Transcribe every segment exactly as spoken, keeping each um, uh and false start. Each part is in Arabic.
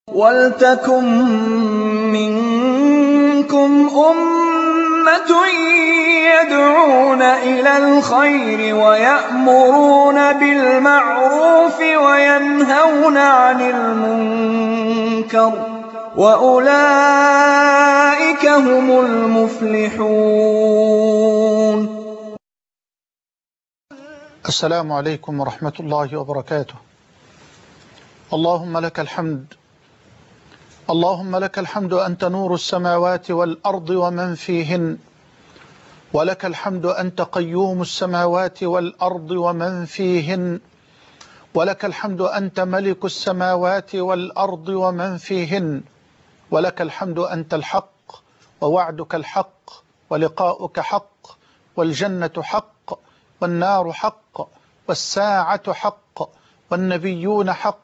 وَلْتَكُن مِّنكُمْ أُمَّةٌ يَدْعُونَ إِلَى الْخَيْرِ وَيَأْمُرُونَ بِالْمَعْرُوفِ وَيَنْهَوْنَ عَنِ الْمُنكَرِ ۚ وَأُولَٰئِكَ هُمُ الْمُفْلِحُونَ. السلام عليكم ورحمة الله وبركاته. اللهم لك الحمد، اللهم لك الحمد أنت نور السماوات والأرض ومن فيهن، ولك الحمد أنت قيوم السماوات والأرض ومن فيهن، ولك الحمد أنت ملك السماوات والأرض ومن فيهن، ولك الحمد أنت الحق ووعدك الحق ولقاؤك حق والجنة حق والنار حق والساعة حق والنبيون حق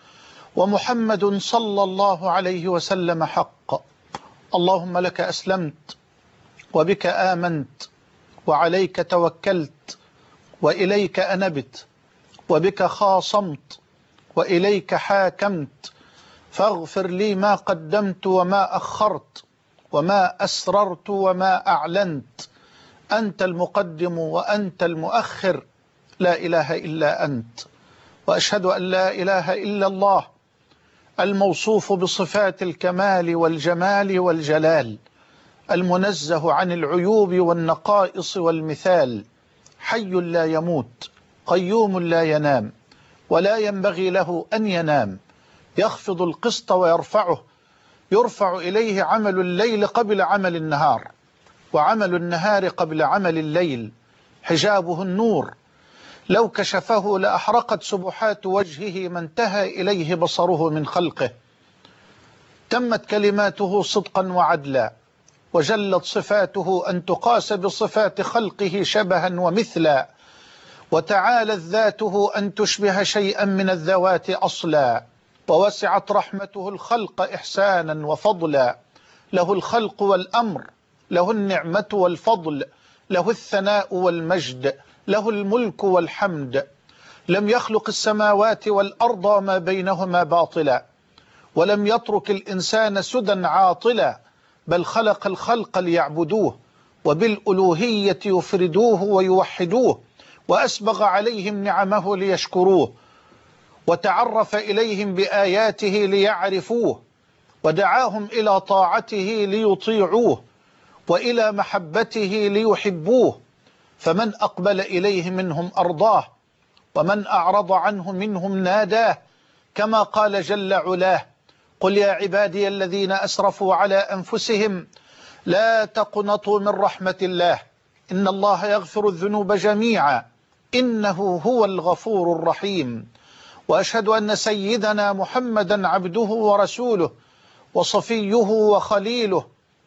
ومحمد صلى الله عليه وسلم حق. اللهم لك أسلمت وبك آمنت وعليك توكلت وإليك أنبت وبك خاصمت وإليك حاكمت، فاغفر لي ما قدمت وما أخرت وما أسررت وما أعلنت، أنت المقدم وأنت المؤخر، لا إله إلا أنت. وأشهد أن لا إله إلا الله الموصوف بصفات الكمال والجمال والجلال، المنزه عن العيوب والنقائص والمثال، حي لا يموت قيوم لا ينام ولا ينبغي له أن ينام، يخفض القسط ويرفعه، يرفع إليه عمل الليل قبل عمل النهار وعمل النهار قبل عمل الليل، حجابه النور، لو كشفه لأحرقت سبحات وجهه ما انتهى إليه بصره من خلقه. تمت كلماته صدقا وعدلا، وجلت صفاته أن تقاس بصفات خلقه شبها ومثلا، وتعالت ذاته أن تشبه شيئا من الذوات أصلا، ووسعت رحمته الخلق إحسانا وفضلا. له الخلق والأمر، له النعمة والفضل، له الثناء والمجد، له الملك والحمد. لم يخلق السماوات والأرض وما بينهما باطلا، ولم يترك الإنسان سدى عاطلا، بل خلق الخلق ليعبدوه وبالألوهية يفردوه ويوحدوه، وأسبغ عليهم نعمه ليشكروه، وتعرف إليهم بآياته ليعرفوه، ودعاهم إلى طاعته ليطيعوه وإلى محبته ليحبوه. فمن أقبل إليه منهم أرضاه، ومن أعرض عنه منهم ناداه، كما قال جل علاه: قل يا عبادي الذين أسرفوا على أنفسهم لا تقنطوا من رحمة الله إن الله يغفر الذنوب جميعا إنه هو الغفور الرحيم. وأشهد أن سيدنا محمدا عبده ورسوله وصفيه وخليله،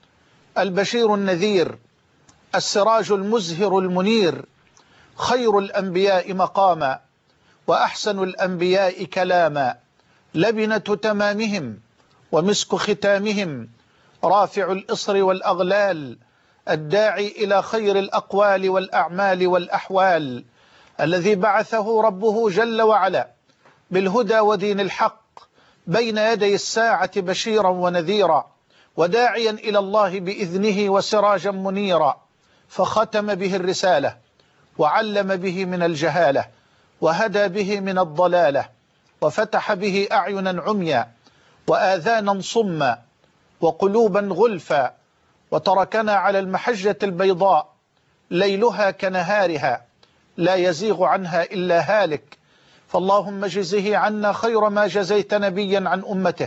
البشير النذير، السراج المزهر المنير، خير الأنبياء مقاما وأحسن الأنبياء كلاما، لبنة تمامهم ومسك ختامهم، رافع الإصر والأغلال، الداعي إلى خير الأقوال والأعمال والأحوال، الذي بعثه ربه جل وعلا بالهدى ودين الحق بين يدي الساعة بشيرا ونذيرا، وداعيا إلى الله بإذنه وسراجا منيرا، فختم به الرسالة وعلم به من الجهالة وهدى به من الضلالة، وفتح به أعينا عميا وآذانا صما وقلوبا غلفا، وتركنا على المحجة البيضاء ليلها كنهارها لا يزيغ عنها إلا هالك. فاللهم اجزه عنا خير ما جزيت نبيا عن أمته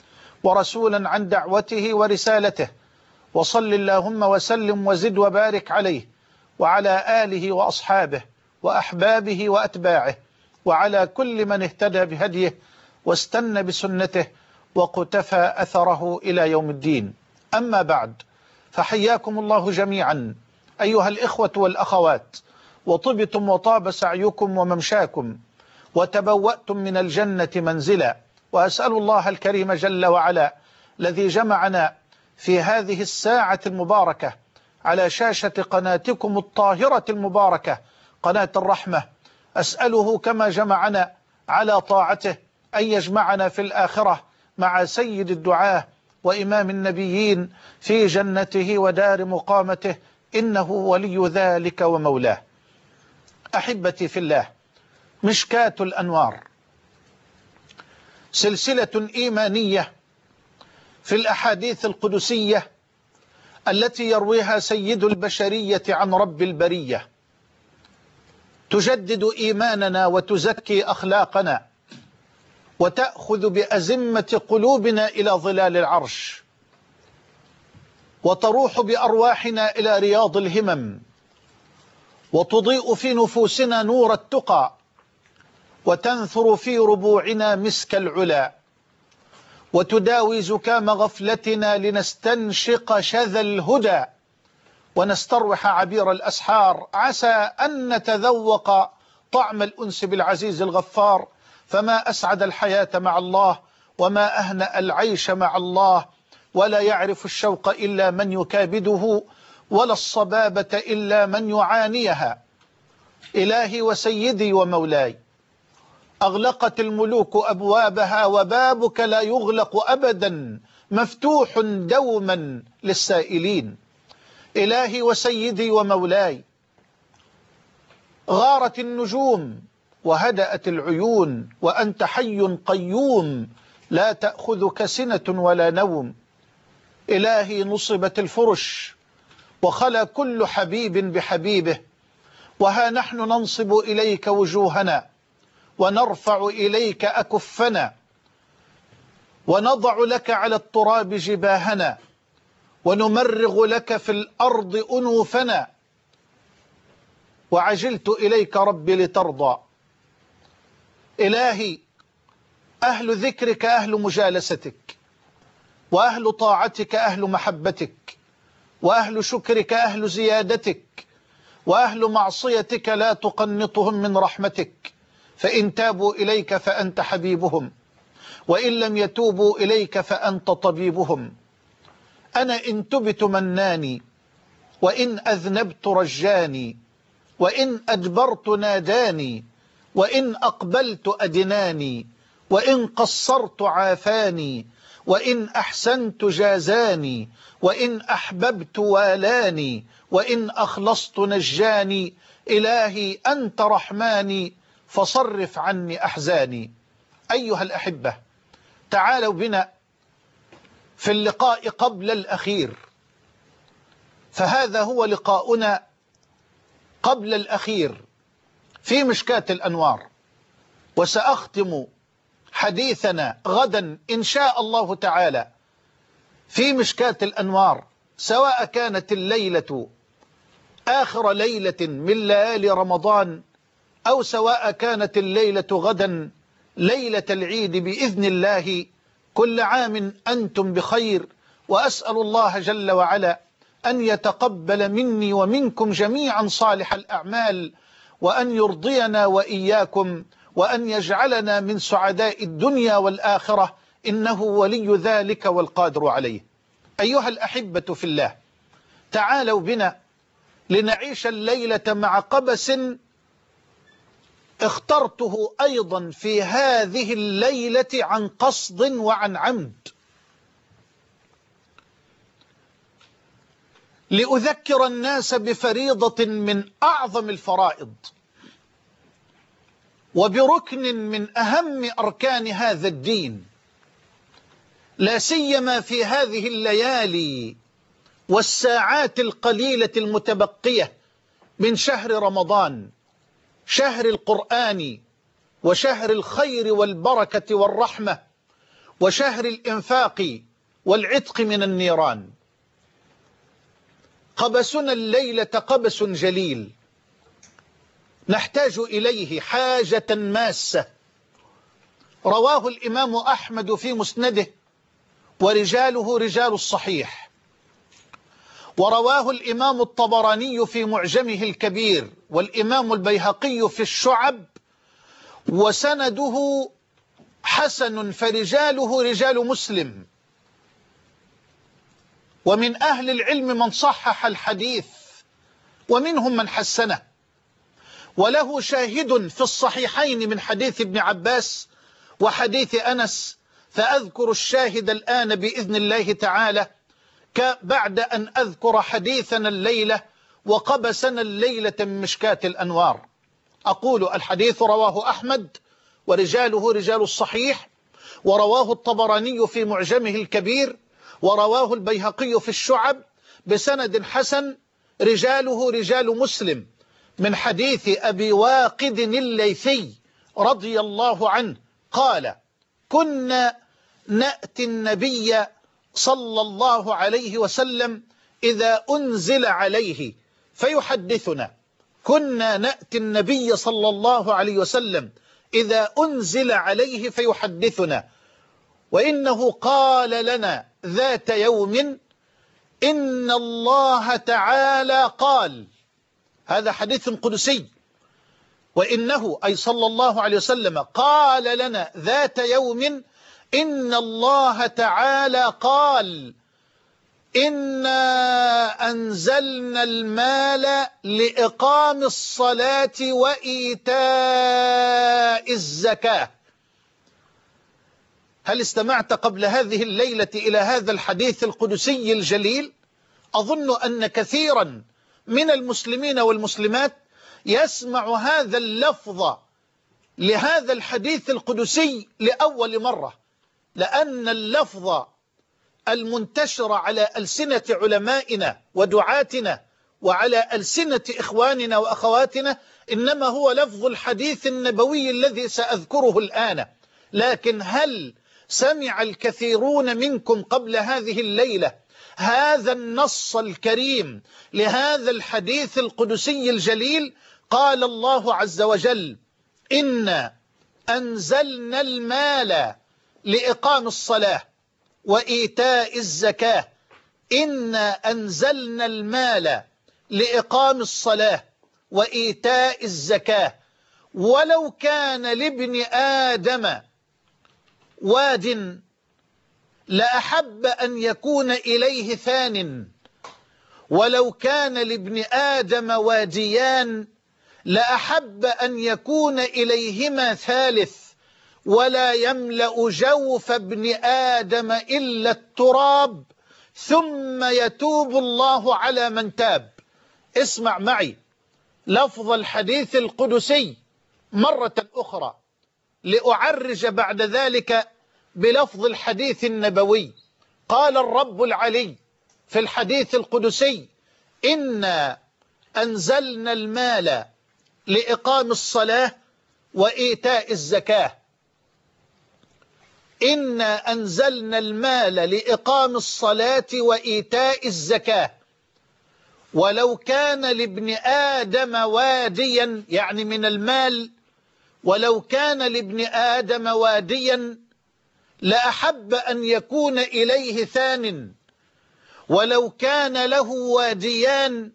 ورسولا عن دعوته ورسالته، وصل اللهم وسلم وزد وبارك عليه وعلى آله وأصحابه وأحبابه وأتباعه وعلى كل من اهتدى بهديه واستنى بسنته وقتفى أثره إلى يوم الدين. أما بعد، فحياكم الله جميعا أيها الإخوة والأخوات، وطبتم وطاب سعيكم وممشاكم، وتبوأتم من الجنة منزلا. وأسأل الله الكريم جل وعلا الذي جمعنا في هذه الساعة المباركة على شاشة قناتكم الطاهرة المباركة قناة الرحمة، أسأله كما جمعنا على طاعته أن يجمعنا في الآخرة مع سيد الدعاة وإمام النبيين في جنته ودار مقامته، إنه ولي ذلك ومولاه. أحبتي في الله، مشكاة الأنوار سلسلة إيمانية في الأحاديث القدسية التي يرويها سيد البشرية عن رب البرية، تجدد إيماننا وتزكي أخلاقنا وتأخذ بأزمة قلوبنا إلى ظلال العرش، وتروح بأرواحنا إلى رياض الهمم، وتضيء في نفوسنا نور التقى، وتنثر في ربوعنا مسك العلا، وتداوي زكام غفلتنا لنستنشق شذا الهدى ونستروح عبير الأسحار، عسى أن نتذوق طعم الأنس بالعزيز الغفار. فما أسعد الحياة مع الله، وما أهنأ العيش مع الله، ولا يعرف الشوق إلا من يكابده، ولا الصبابة إلا من يعانيها. إلهي وسيدي ومولاي، أغلقت الملوك أبوابها وبابك لا يغلق أبدا، مفتوح دوما للسائلين. إلهي وسيدي ومولاي، غارت النجوم وهدأت العيون، وأنت حي قيوم لا تأخذك سنة ولا نوم. إلهي نصبت الفرش وخلا كل حبيب بحبيبه، وها نحن ننصب إليك وجوهنا ونرفع إليك أكفنا، ونضع لك على التراب جباهنا، ونمرغ لك في الأرض أنوفنا، وعجلت إليك ربي لترضى. إلهي، أهل ذكرك أهل مجالستك، وأهل طاعتك أهل محبتك، وأهل شكرك أهل زيادتك، وأهل معصيتك لا تقنطهم من رحمتك، فإن تابوا إليك فأنت حبيبهم، وإن لم يتوبوا إليك فأنت طبيبهم. أنا إن تبت مناني، وإن أذنبت رجاني، وإن أدبرت ناداني، وإن أقبلت أدناني، وإن قصرت عافاني، وإن أحسنت جازاني، وإن أحببت والاني، وإن أخلصت نجاني. إلهي أنت رحماني فصرف عني أحزاني. أيها الأحبة، تعالوا بنا في اللقاء قبل الأخير، فهذا هو لقاؤنا قبل الأخير في مشكاة الأنوار، وسأختم حديثنا غدا إن شاء الله تعالى في مشكاة الأنوار، سواء كانت الليلة آخر ليلة من ليالي رمضان، أو سواء كانت الليلة غدا ليلة العيد بإذن الله. كل عام أنتم بخير، وأسأل الله جل وعلا أن يتقبل مني ومنكم جميعا صالح الأعمال، وأن يرضينا وإياكم، وأن يجعلنا من سعداء الدنيا والآخرة، إنه ولي ذلك والقادر عليه. أيها الأحبة في الله، تعالوا بنا لنعيش الليلة مع قبس اخترته أيضا في هذه الليلة عن قصد وعن عمد، لأذكر الناس بفريضة من أعظم الفرائض، وبركن من أهم أركان هذا الدين، لا سيما في هذه الليالي والساعات القليلة المتبقية من شهر رمضان، شهر القرآن، وشهر الخير والبركة والرحمة، وشهر الإنفاق والعتق من النيران. قبسنا الليلة قبس جليل نحتاج إليه حاجة ماسة. رواه الإمام أحمد في مسنده، ورجاله رجال الصحيح، ورواه الإمام الطبراني في معجمه الكبير، والإمام البيهقي في الشعب، وسنده حسن، فرجاله رجال مسلم. ومن أهل العلم من صحح الحديث، ومنهم من حسنه، وله شاهد في الصحيحين من حديث ابن عباس وحديث أنس، فأذكر الشاهد الآن بإذن الله تعالى بعد أن أذكر حديثنا الليلة وقبسنا الليلة من مشكاة الأنوار. أقول الحديث رواه أحمد ورجاله رجال الصحيح، ورواه الطبراني في معجمه الكبير، ورواه البيهقي في الشعب بسند حسن، رجاله رجال مسلم، من حديث أبي واقد الليثي رضي الله عنه قال: كنا نأتي النبي صلى الله عليه وسلم إذا أنزل عليه فيحدثنا كنا نأتي النبي صلى الله عليه وسلم إذا أنزل عليه فيحدثنا وإنه قال لنا ذات يوم: إن الله تعالى قال. هذا حديث قدسي. وإنه أي صلى الله عليه وسلم قال لنا ذات يوم: إن الله تعالى قال: إنا أنزلنا المال لإقام الصلاة وإيتاء الزكاة. هل استمعت قبل هذه الليلة إلى هذا الحديث القدسي الجليل؟ أظن أن كثيرا من المسلمين والمسلمات يسمع هذا اللفظ لهذا الحديث القدسي لأول مرة، لأن اللفظ المنتشر على ألسنة علمائنا ودعاتنا وعلى ألسنة إخواننا وأخواتنا إنما هو لفظ الحديث النبوي الذي سأذكره الآن. لكن هل سمع الكثيرون منكم قبل هذه الليلة هذا النص الكريم لهذا الحديث القدسي الجليل؟ قال الله عز وجل: إنا أنزلنا المال لإقام الصلاة وإيتاء الزكاة. إنا أنزلنا المال لإقام الصلاة وإيتاء الزكاة ولو كان لابن آدم واد لأحب أن يكون إليه ثان، ولو كان لابن آدم واديان لأحب أن يكون إليهما ثالث، ولا يملأ جوف ابن آدم إلا التراب ثم يتوب الله على من تاب. اسمع معي لفظ الحديث القدسي مرة أخرى لأعرج بعد ذلك بلفظ الحديث النبوي. قال الرب العلي في الحديث القدسي: إنا أنزلنا المال لإقام الصلاة وإيتاء الزكاة. إنا أنزلنا المال لإقام الصلاة وإيتاء الزكاة ولو كان لابن آدم واديا، يعني من المال، ولو كان لابن آدم واديا لأحب أن يكون إليه ثان، ولو كان له واديان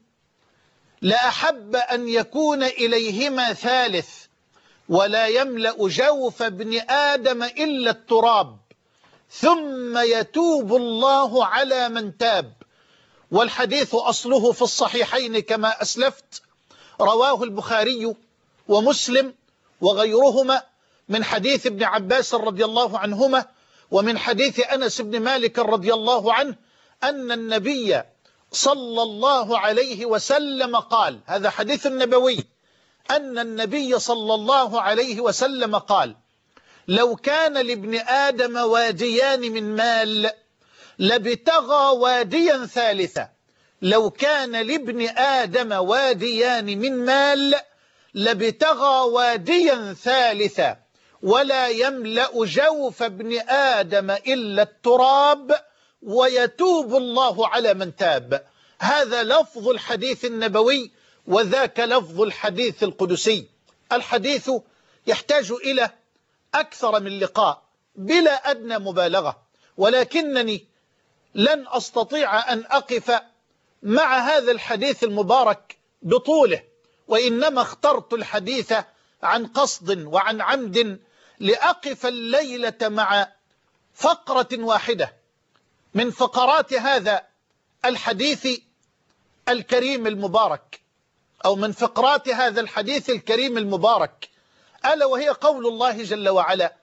لأحب أن يكون إليهما ثالث، ولا يملأ جوف ابن آدم إلا التراب ثم يتوب الله على من تاب. والحديث أصله في الصحيحين كما أسلفت، رواه البخاري ومسلم وغيرهما من حديث ابن عباس رضي الله عنهما ومن حديث أنس بن مالك رضي الله عنه أن النبي صلى الله عليه وسلم قال، هذا حديث نبوي، أن النبي صلى الله عليه وسلم قال: لو كان لابن آدم واديان من مال لابتغى واديا ثالثا. لو كان لابن آدم واديان من مال لابتغى واديا ثالثا ولا يملأ جوف ابن آدم إلا التراب ويتوب الله على من تاب. هذا لفظ الحديث النبوي وذاك لفظ الحديث القدسي. الحديث يحتاج إلى أكثر من لقاء بلا أدنى مبالغة، ولكنني لن أستطيع أن أقف مع هذا الحديث المبارك بطوله، وإنما اخترت الحديث عن قصد وعن عمد لأقف الليلة مع فقرة واحدة من فقرات هذا الحديث الكريم المبارك، أو من فقرات هذا الحديث الكريم المبارك، ألا وهي قول الله جل وعلا: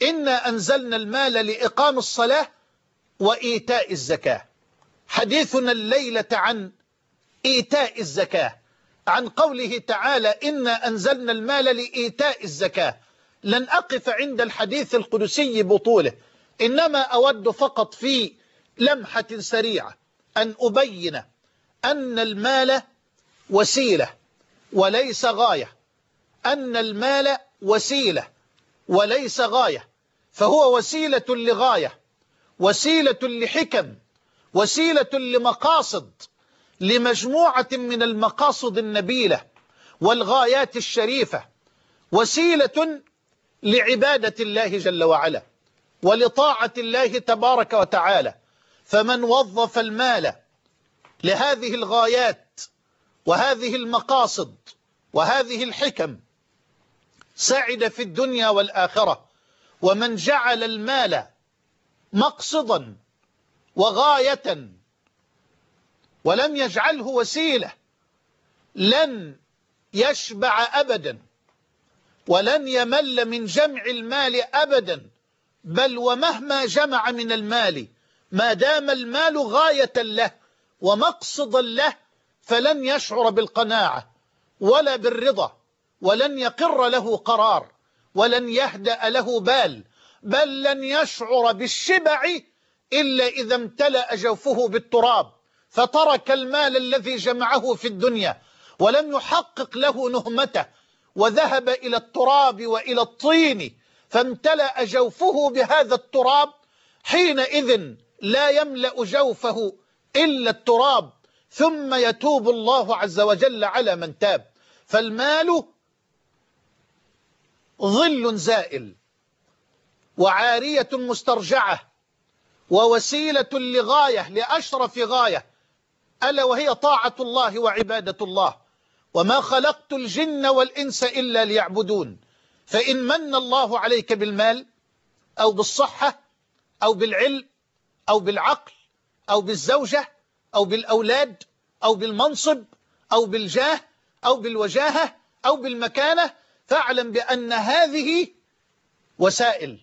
إنا أنزلنا المال لإقام الصلاة وإيتاء الزكاة. حديثنا الليلة عن إيتاء الزكاة، عن قوله تعالى إنا أنزلنا المال لإيتاء الزكاة. لن أقف عند الحديث القدسي بطوله، إنما أود فقط في لمحة سريعة أن أبين أن المال وسيلة وليس غاية، أن المال وسيلة وليس غاية، فهو وسيلة لغاية، وسيلة لحكم، وسيلة لمقاصد، لمجموعة من المقاصد النبيلة والغايات الشريفة، وسيلة لعبادة الله جل وعلا ولطاعة الله تبارك وتعالى. فمن وظف المال لهذه الغايات وهذه المقاصد وهذه الحكم سعد في الدنيا والآخرة. ومن جعل المال مقصدا وغاية ولم يجعله وسيلة لن يشبع أبدا، ولن يمل من جمع المال أبدا، بل ومهما جمع من المال ما دام المال غاية له ومقصدا له فلن يشعر بالقناعة ولا بالرضا، ولن يقر له قرار، ولن يهدأ له بال، بل لن يشعر بالشبع إلا إذا امتلأ جوفه بالتراب، فترك المال الذي جمعه في الدنيا ولم يحقق له نهمته، وذهب إلى التراب وإلى الطين فامتلأ جوفه بهذا التراب. حينئذ لا يملأ جوفه إلا التراب، ثم يتوب الله عز وجل على من تاب. فالمال ظل زائل وعارية مسترجعة ووسيلة لغاية، لأشرف غاية، ألا وهي طاعة الله وعبادة الله. وما خلقت الجن والإنس إلا ليعبدون. فإن من الله عليك بالمال أو بالصحة أو بالعلم أو بالعقل أو بالزوجة أو بالأولاد أو بالمنصب أو بالجاه أو بالوجاهة أو بالمكانة، فاعلم بأن هذه وسائل،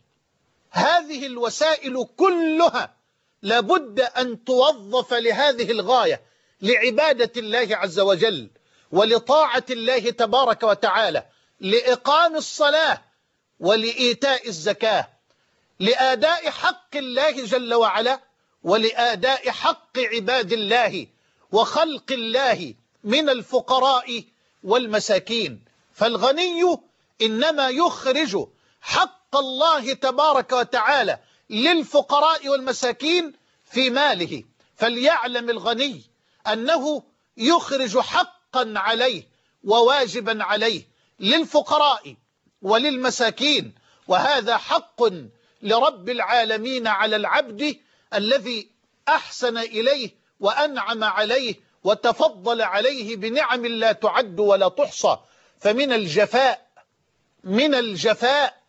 هذه الوسائل كلها لابد أن توظف لهذه الغاية، لعبادة الله عز وجل ولطاعة الله تبارك وتعالى، لإقام الصلاة ولإيتاء الزكاة، لأداء حق الله جل وعلا ولأداء حق عباد الله وخلق الله من الفقراء والمساكين. فالغني إنما يخرج حق الله تبارك وتعالى للفقراء والمساكين في ماله. فليعلم الغني أنه يخرج حقا عليه وواجبا عليه للفقراء وللمساكين، وهذا حق لرب العالمين على العبد الذي أحسن إليه وأنعم عليه وتفضل عليه بنعم لا تعد ولا تحصى. فمن الجفاء من الجفاء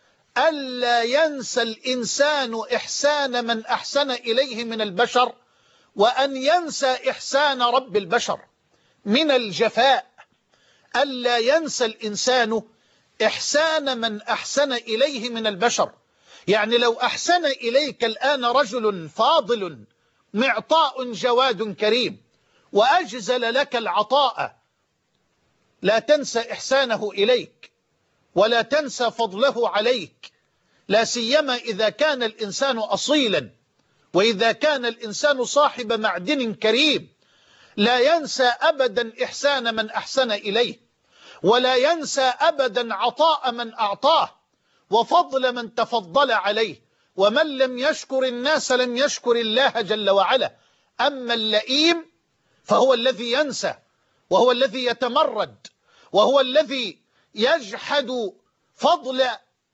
ألا ينسى الإنسان إحسان من أحسن إليه من البشر، وأن ينسى إحسان رب البشر. من الجفاء ألا ينسى الإنسان إحسان من أحسن إليه من البشر. يعني لو أحسن إليك الآن رجل فاضل معطاء جواد كريم وأجزل لك العطاء، لا تنسى إحسانه إليك ولا تنسى فضله عليك، لا سيما إذا كان الإنسان أصيلا وإذا كان الإنسان صاحب معدن كريم. لا ينسى أبدا إحسان من أحسن إليه، ولا ينسى أبدا عطاء من أعطاه وفضل من تفضل عليه. ومن لم يشكر الناس لم يشكر الله جل وعلا. أما اللئيم فهو الذي ينسى، وهو الذي يتمرد، وهو الذي يجحد فضل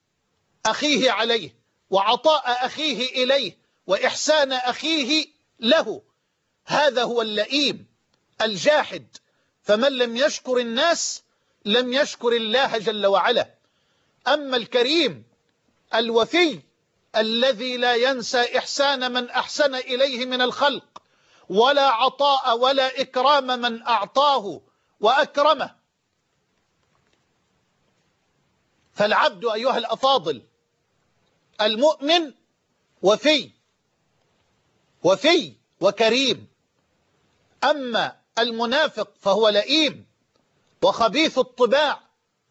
أخيه عليه وعطاء أخيه إليه وإحسان أخيه له. هذا هو اللئيم الجاحد. فمن لم يشكر الناس لم يشكر الله جل وعلا. أما الكريم الوفي الذي لا ينسى إحسان من أحسن إليه من الخلق، ولا عطاء ولا إكرام من أعطاه وأكرمه. فالعبد أيها الأفاضل المؤمن وفي وفي وكريم، أما المنافق فهو لئيم وخبيث الطباع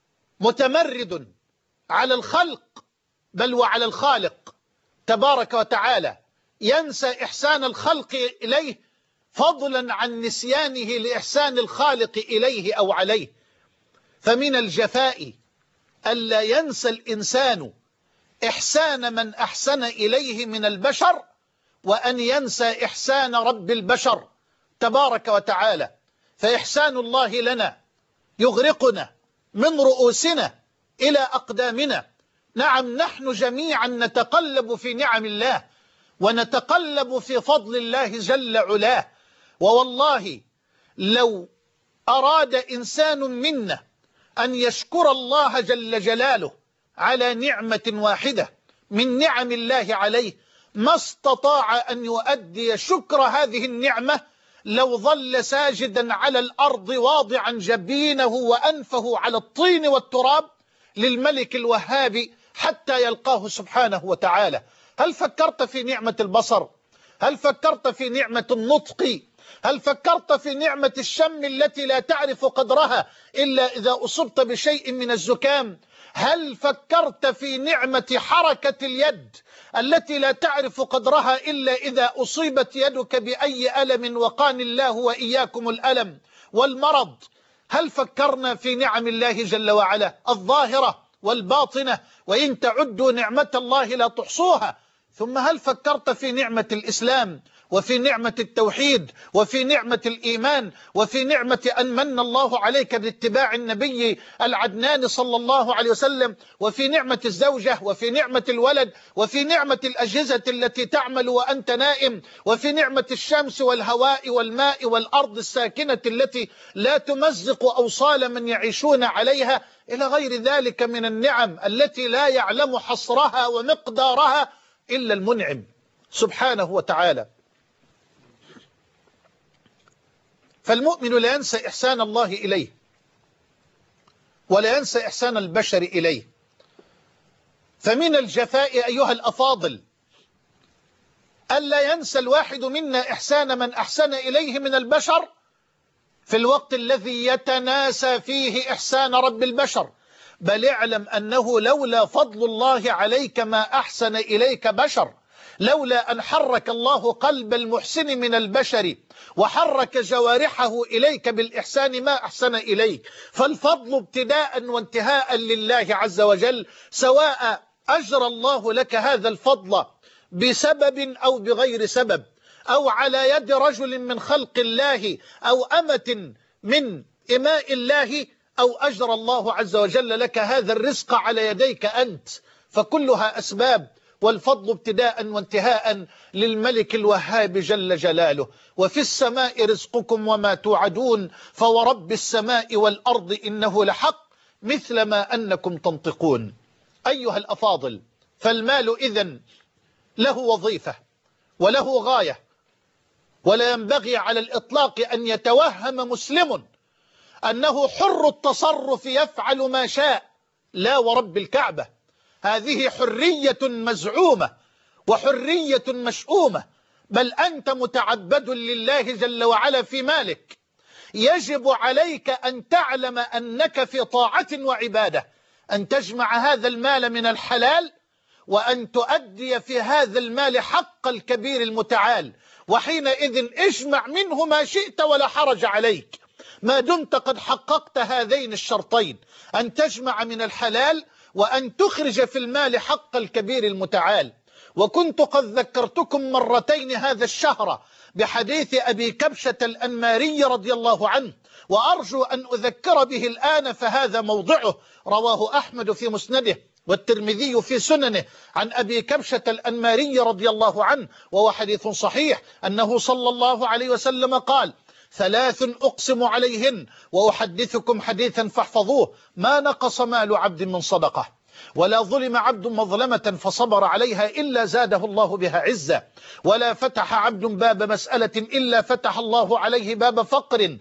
متمرد على الخلق بل وعلى الخالق تبارك وتعالى، ينسى إحسان الخلق إليه فضلا عن نسيانه لإحسان الخالق إليه أو عليه. فمن الجفاء ألا ينسى الإنسان إحسان من أحسن إليه من البشر، وأن ينسى إحسان رب البشر تبارك وتعالى. فإحسان الله لنا يغرقنا من رؤوسنا إلى أقدامنا. نعم، نحن جميعا نتقلب في نعم الله ونتقلب في فضل الله جل علاه. ووالله لو أراد إنسان منا أن يشكر الله جل جلاله على نعمة واحدة من نعم الله عليه ما استطاع أن يؤدي شكر هذه النعمة لو ظل ساجدا على الأرض واضعا جبينه وأنفه على الطين والتراب للملك الوهاب حتى يلقاه سبحانه وتعالى. هل فكرت في نعمة البصر؟ هل فكرت في نعمة النطق؟ هل فكرت في نعمة الشم التي لا تعرف قدرها إلا إذا أصبت بشيء من الزكام؟ هل فكرت في نعمة حركة اليد التي لا تعرف قدرها إلا إذا أصيبت يدك بأي ألم وقاني الله وإياكم الألم والمرض؟ هل فكرنا في نعم الله جل وعلا الظاهرة والباطنة؟ وإن تعدوا نعمة الله لا تحصوها. ثم هل فكرت في نعمة الإسلام وفي نعمة التوحيد وفي نعمة الإيمان وفي نعمة أن من الله عليك باتباع النبي العدنان صلى الله عليه وسلم، وفي نعمة الزوجة وفي نعمة الولد وفي نعمة الأجهزة التي تعمل وأنت نائم وفي نعمة الشمس والهواء والماء والأرض الساكنة التي لا تمزق أوصال من يعيشون عليها إلى غير ذلك من النعم التي لا يعلم حصرها ومقدارها إلا المنعم سبحانه وتعالى. فالمؤمن لا ينسى إحسان الله إليه ولا ينسى إحسان البشر إليه. فمن الجفاء أيها الأفاضل ألا ينسى الواحد منا إحسان من أحسن إليه من البشر في الوقت الذي يتناسى فيه إحسان رب البشر. بل اعلم أنه لولا فضل الله عليك ما أحسن إليك بشر، لولا أن حرك الله قلب المحسن من البشر وحرك جوارحه إليك بالإحسان ما أحسن إليك. فالفضل ابتداء وانتهاء لله عز وجل، سواء أجرى الله لك هذا الفضل بسبب أو بغير سبب، أو على يد رجل من خلق الله أو أمة من إماء الله، أو أجرى الله عز وجل لك هذا الرزق على يديك أنت. فكلها أسباب، والفضل ابتداء وانتهاء للملك الوهاب جل جلاله. وفي السماء رزقكم وما توعدون فورب السماء والأرض إنه لحق مثل ما أنكم تنطقون. أيها الأفاضل، فالمال إذن له وظيفة وله غاية، ولا ينبغي على الإطلاق أن يتوهم مسلم أنه حر التصرف يفعل ما شاء. لا ورب الكعبة، هذه حرية مزعومة وحرية مشؤومة، بل أنت متعبد لله جل وعلا في مالك. يجب عليك أن تعلم أنك في طاعة وعبادة، أن تجمع هذا المال من الحلال وأن تؤدي في هذا المال حق الكبير المتعال. وحينئذ اجمع منه ما شئت ولا حرج عليك، ما دمت قد حققت هذين الشرطين، أن تجمع من الحلال وأن تخرج في المال حق الكبير المتعال. وكنت قد ذكرتكم مرتين هذا الشهر بحديث أبي كبشة الأنماري رضي الله عنه، وأرجو أن أذكر به الآن فهذا موضعه. رواه أحمد في مسنده والترمذي في سننه عن أبي كبشة الأنماري رضي الله عنه، وهو حديث صحيح، أنه صلى الله عليه وسلم قال: ثلاث أقسم عليهن وأحدثكم حديثا فاحفظوه: ما نقص مال عبد من صدقة، ولا ظلم عبد مظلمة فصبر عليها إلا زاده الله بها عزة، ولا فتح عبد باب مسألة إلا فتح الله عليه باب فقر.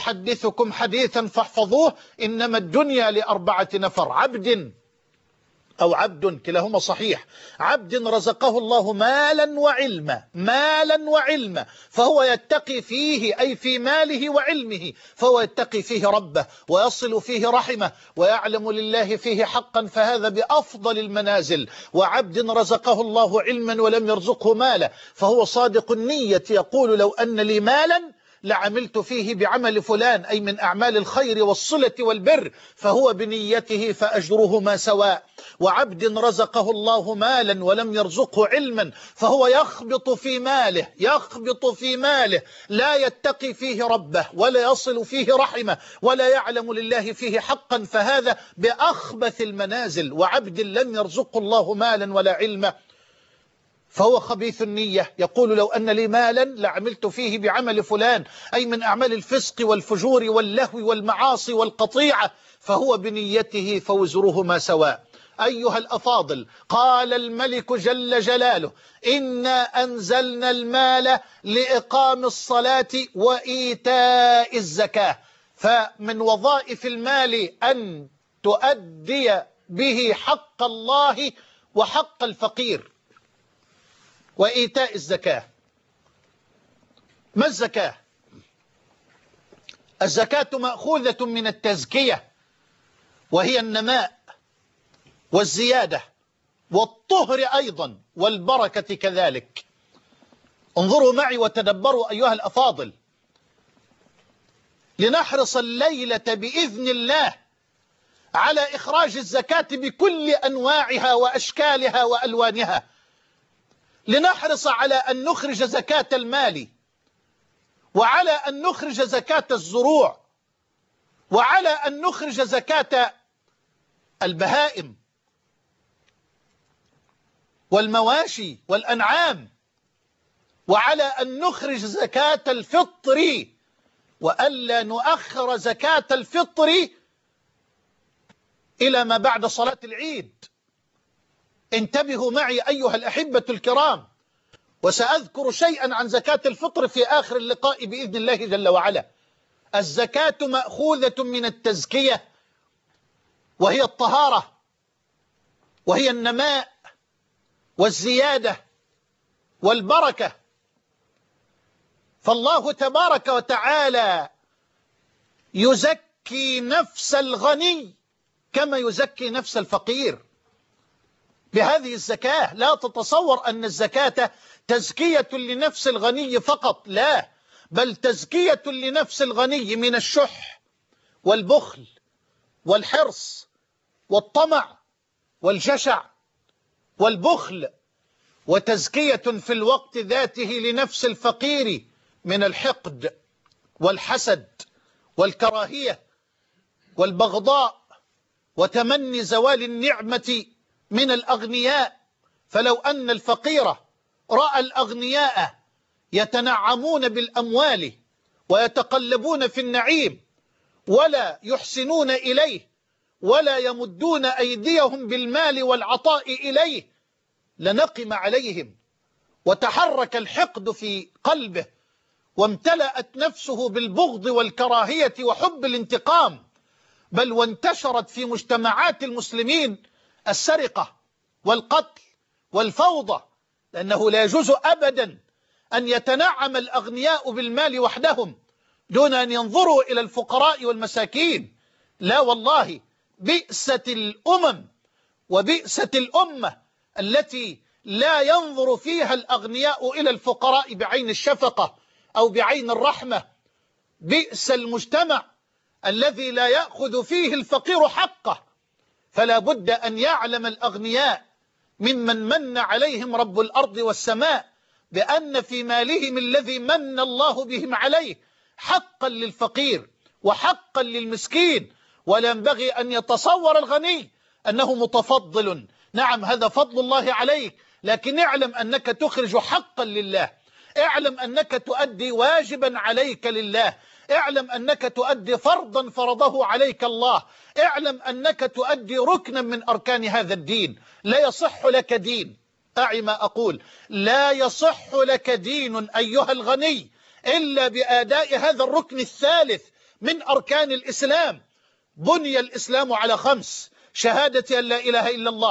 وأحدثكم حديثا فاحفظوه: إنما الدنيا لأربعة نفر: عبد أو عبد، كلاهما صحيح. عبد رزقه الله مالا وعلما، مالا وعلما، فهو يتقي فيه أي في ماله وعلمه، فهو يتقي فيه ربه ويصل فيه رحمه ويعلم لله فيه حقا، فهذا بأفضل المنازل. وعبد رزقه الله علما ولم يرزقه مالا، فهو صادق النية يقول لو أن لي مالا لعملت فيه بعمل فلان، أي من أعمال الخير والصلة والبر، فهو بنيته فأجرهما سواء. وعبد رزقه الله مالا ولم يرزقه علما، فهو يخبط في ماله، يخبط في ماله، لا يتقي فيه ربه ولا يصل فيه رحمه ولا يعلم لله فيه حقا، فهذا بأخبث المنازل. وعبد لم يرزقه الله مالا ولا علما، فهو خبيث النية يقول لو أن لي مالا لعملت فيه بعمل فلان، أي من أعمال الفسق والفجور واللهو والمعاصي والقطيعة، فهو بنيته فوزرهما سواء. أيها الأفاضل، قال الملك جل جلاله إنا أنزلنا المال لإقام الصلاة وإيتاء الزكاة، فمن وظائف المال أن تؤدي به حق الله وحق الفقير. وإيتاء الزكاة، ما الزكاة؟ الزكاة مأخوذة من التزكية، وهي النماء والزيادة والطهر أيضا والبركة كذلك. انظروا معي وتدبروا أيها الأفاضل، لنحرص الليلة بإذن الله على إخراج الزكاة بكل أنواعها وأشكالها وألوانها. لنحرص على أن نخرج زكاة المال، وعلى أن نخرج زكاة الزروع، وعلى أن نخرج زكاة البهائم والمواشي والأنعام، وعلى أن نخرج زكاة الفطر، وألا نؤخر زكاة الفطر إلى ما بعد صلاة العيد. انتبهوا معي أيها الأحبة الكرام، وسأذكر شيئا عن زكاة الفطر في آخر اللقاء بإذن الله جل وعلا. الزكاة مأخوذة من التزكية، وهي الطهارة، وهي النماء والزيادة والبركة. فالله تبارك وتعالى يزكي نفس الغني كما يزكي نفس الفقير بهذه الزكاة. لا تتصور أن الزكاة تزكية لنفس الغني فقط، لا، بل تزكية لنفس الغني من الشح والبخل والحرص والطمع والجشع والبخل، وتزكية في الوقت ذاته لنفس الفقير من الحقد والحسد والكراهية والبغضاء وتمني زوال النعمة من الأغنياء. فلو أن الفقير رأى الأغنياء يتنعمون بالأموال ويتقلبون في النعيم ولا يحسنون إليه ولا يمدون أيديهم بالمال والعطاء إليه، لنقم عليهم، وتحرك الحقد في قلبه، وامتلأت نفسه بالبغض والكراهية وحب الانتقام. بل وانتشرت في مجتمعات المسلمين السرقة والقتل والفوضى، لأنه لا يجوز أبدا أن يتنعم الأغنياء بالمال وحدهم دون أن ينظروا إلى الفقراء والمساكين. لا والله، بئست الأمم وبئست الأمة التي لا ينظر فيها الأغنياء إلى الفقراء بعين الشفقة أو بعين الرحمة. بئس المجتمع الذي لا يأخذ فيه الفقير حقه. فلا بد أن يعلم الأغنياء ممن من عليهم رب الأرض والسماء بأن في مالهم الذي من الله بهم عليه حقا للفقير وحقا للمسكين. ولا ينبغي أن يتصور الغني أنه متفضل. نعم، هذا فضل الله عليك، لكن اعلم أنك تخرج حقا لله، اعلم أنك تؤدي واجبا عليك لله، اعلم أنك تؤدي فرضا فرضه عليك الله، اعلم أنك تؤدي ركنا من أركان هذا الدين. لا يصح لك دين، أعي ما أقول، لا يصح لك دين أيها الغني إلا بأداء هذا الركن الثالث من أركان الإسلام. بني الإسلام على خمس: شهادة أن لا إله إلا الله،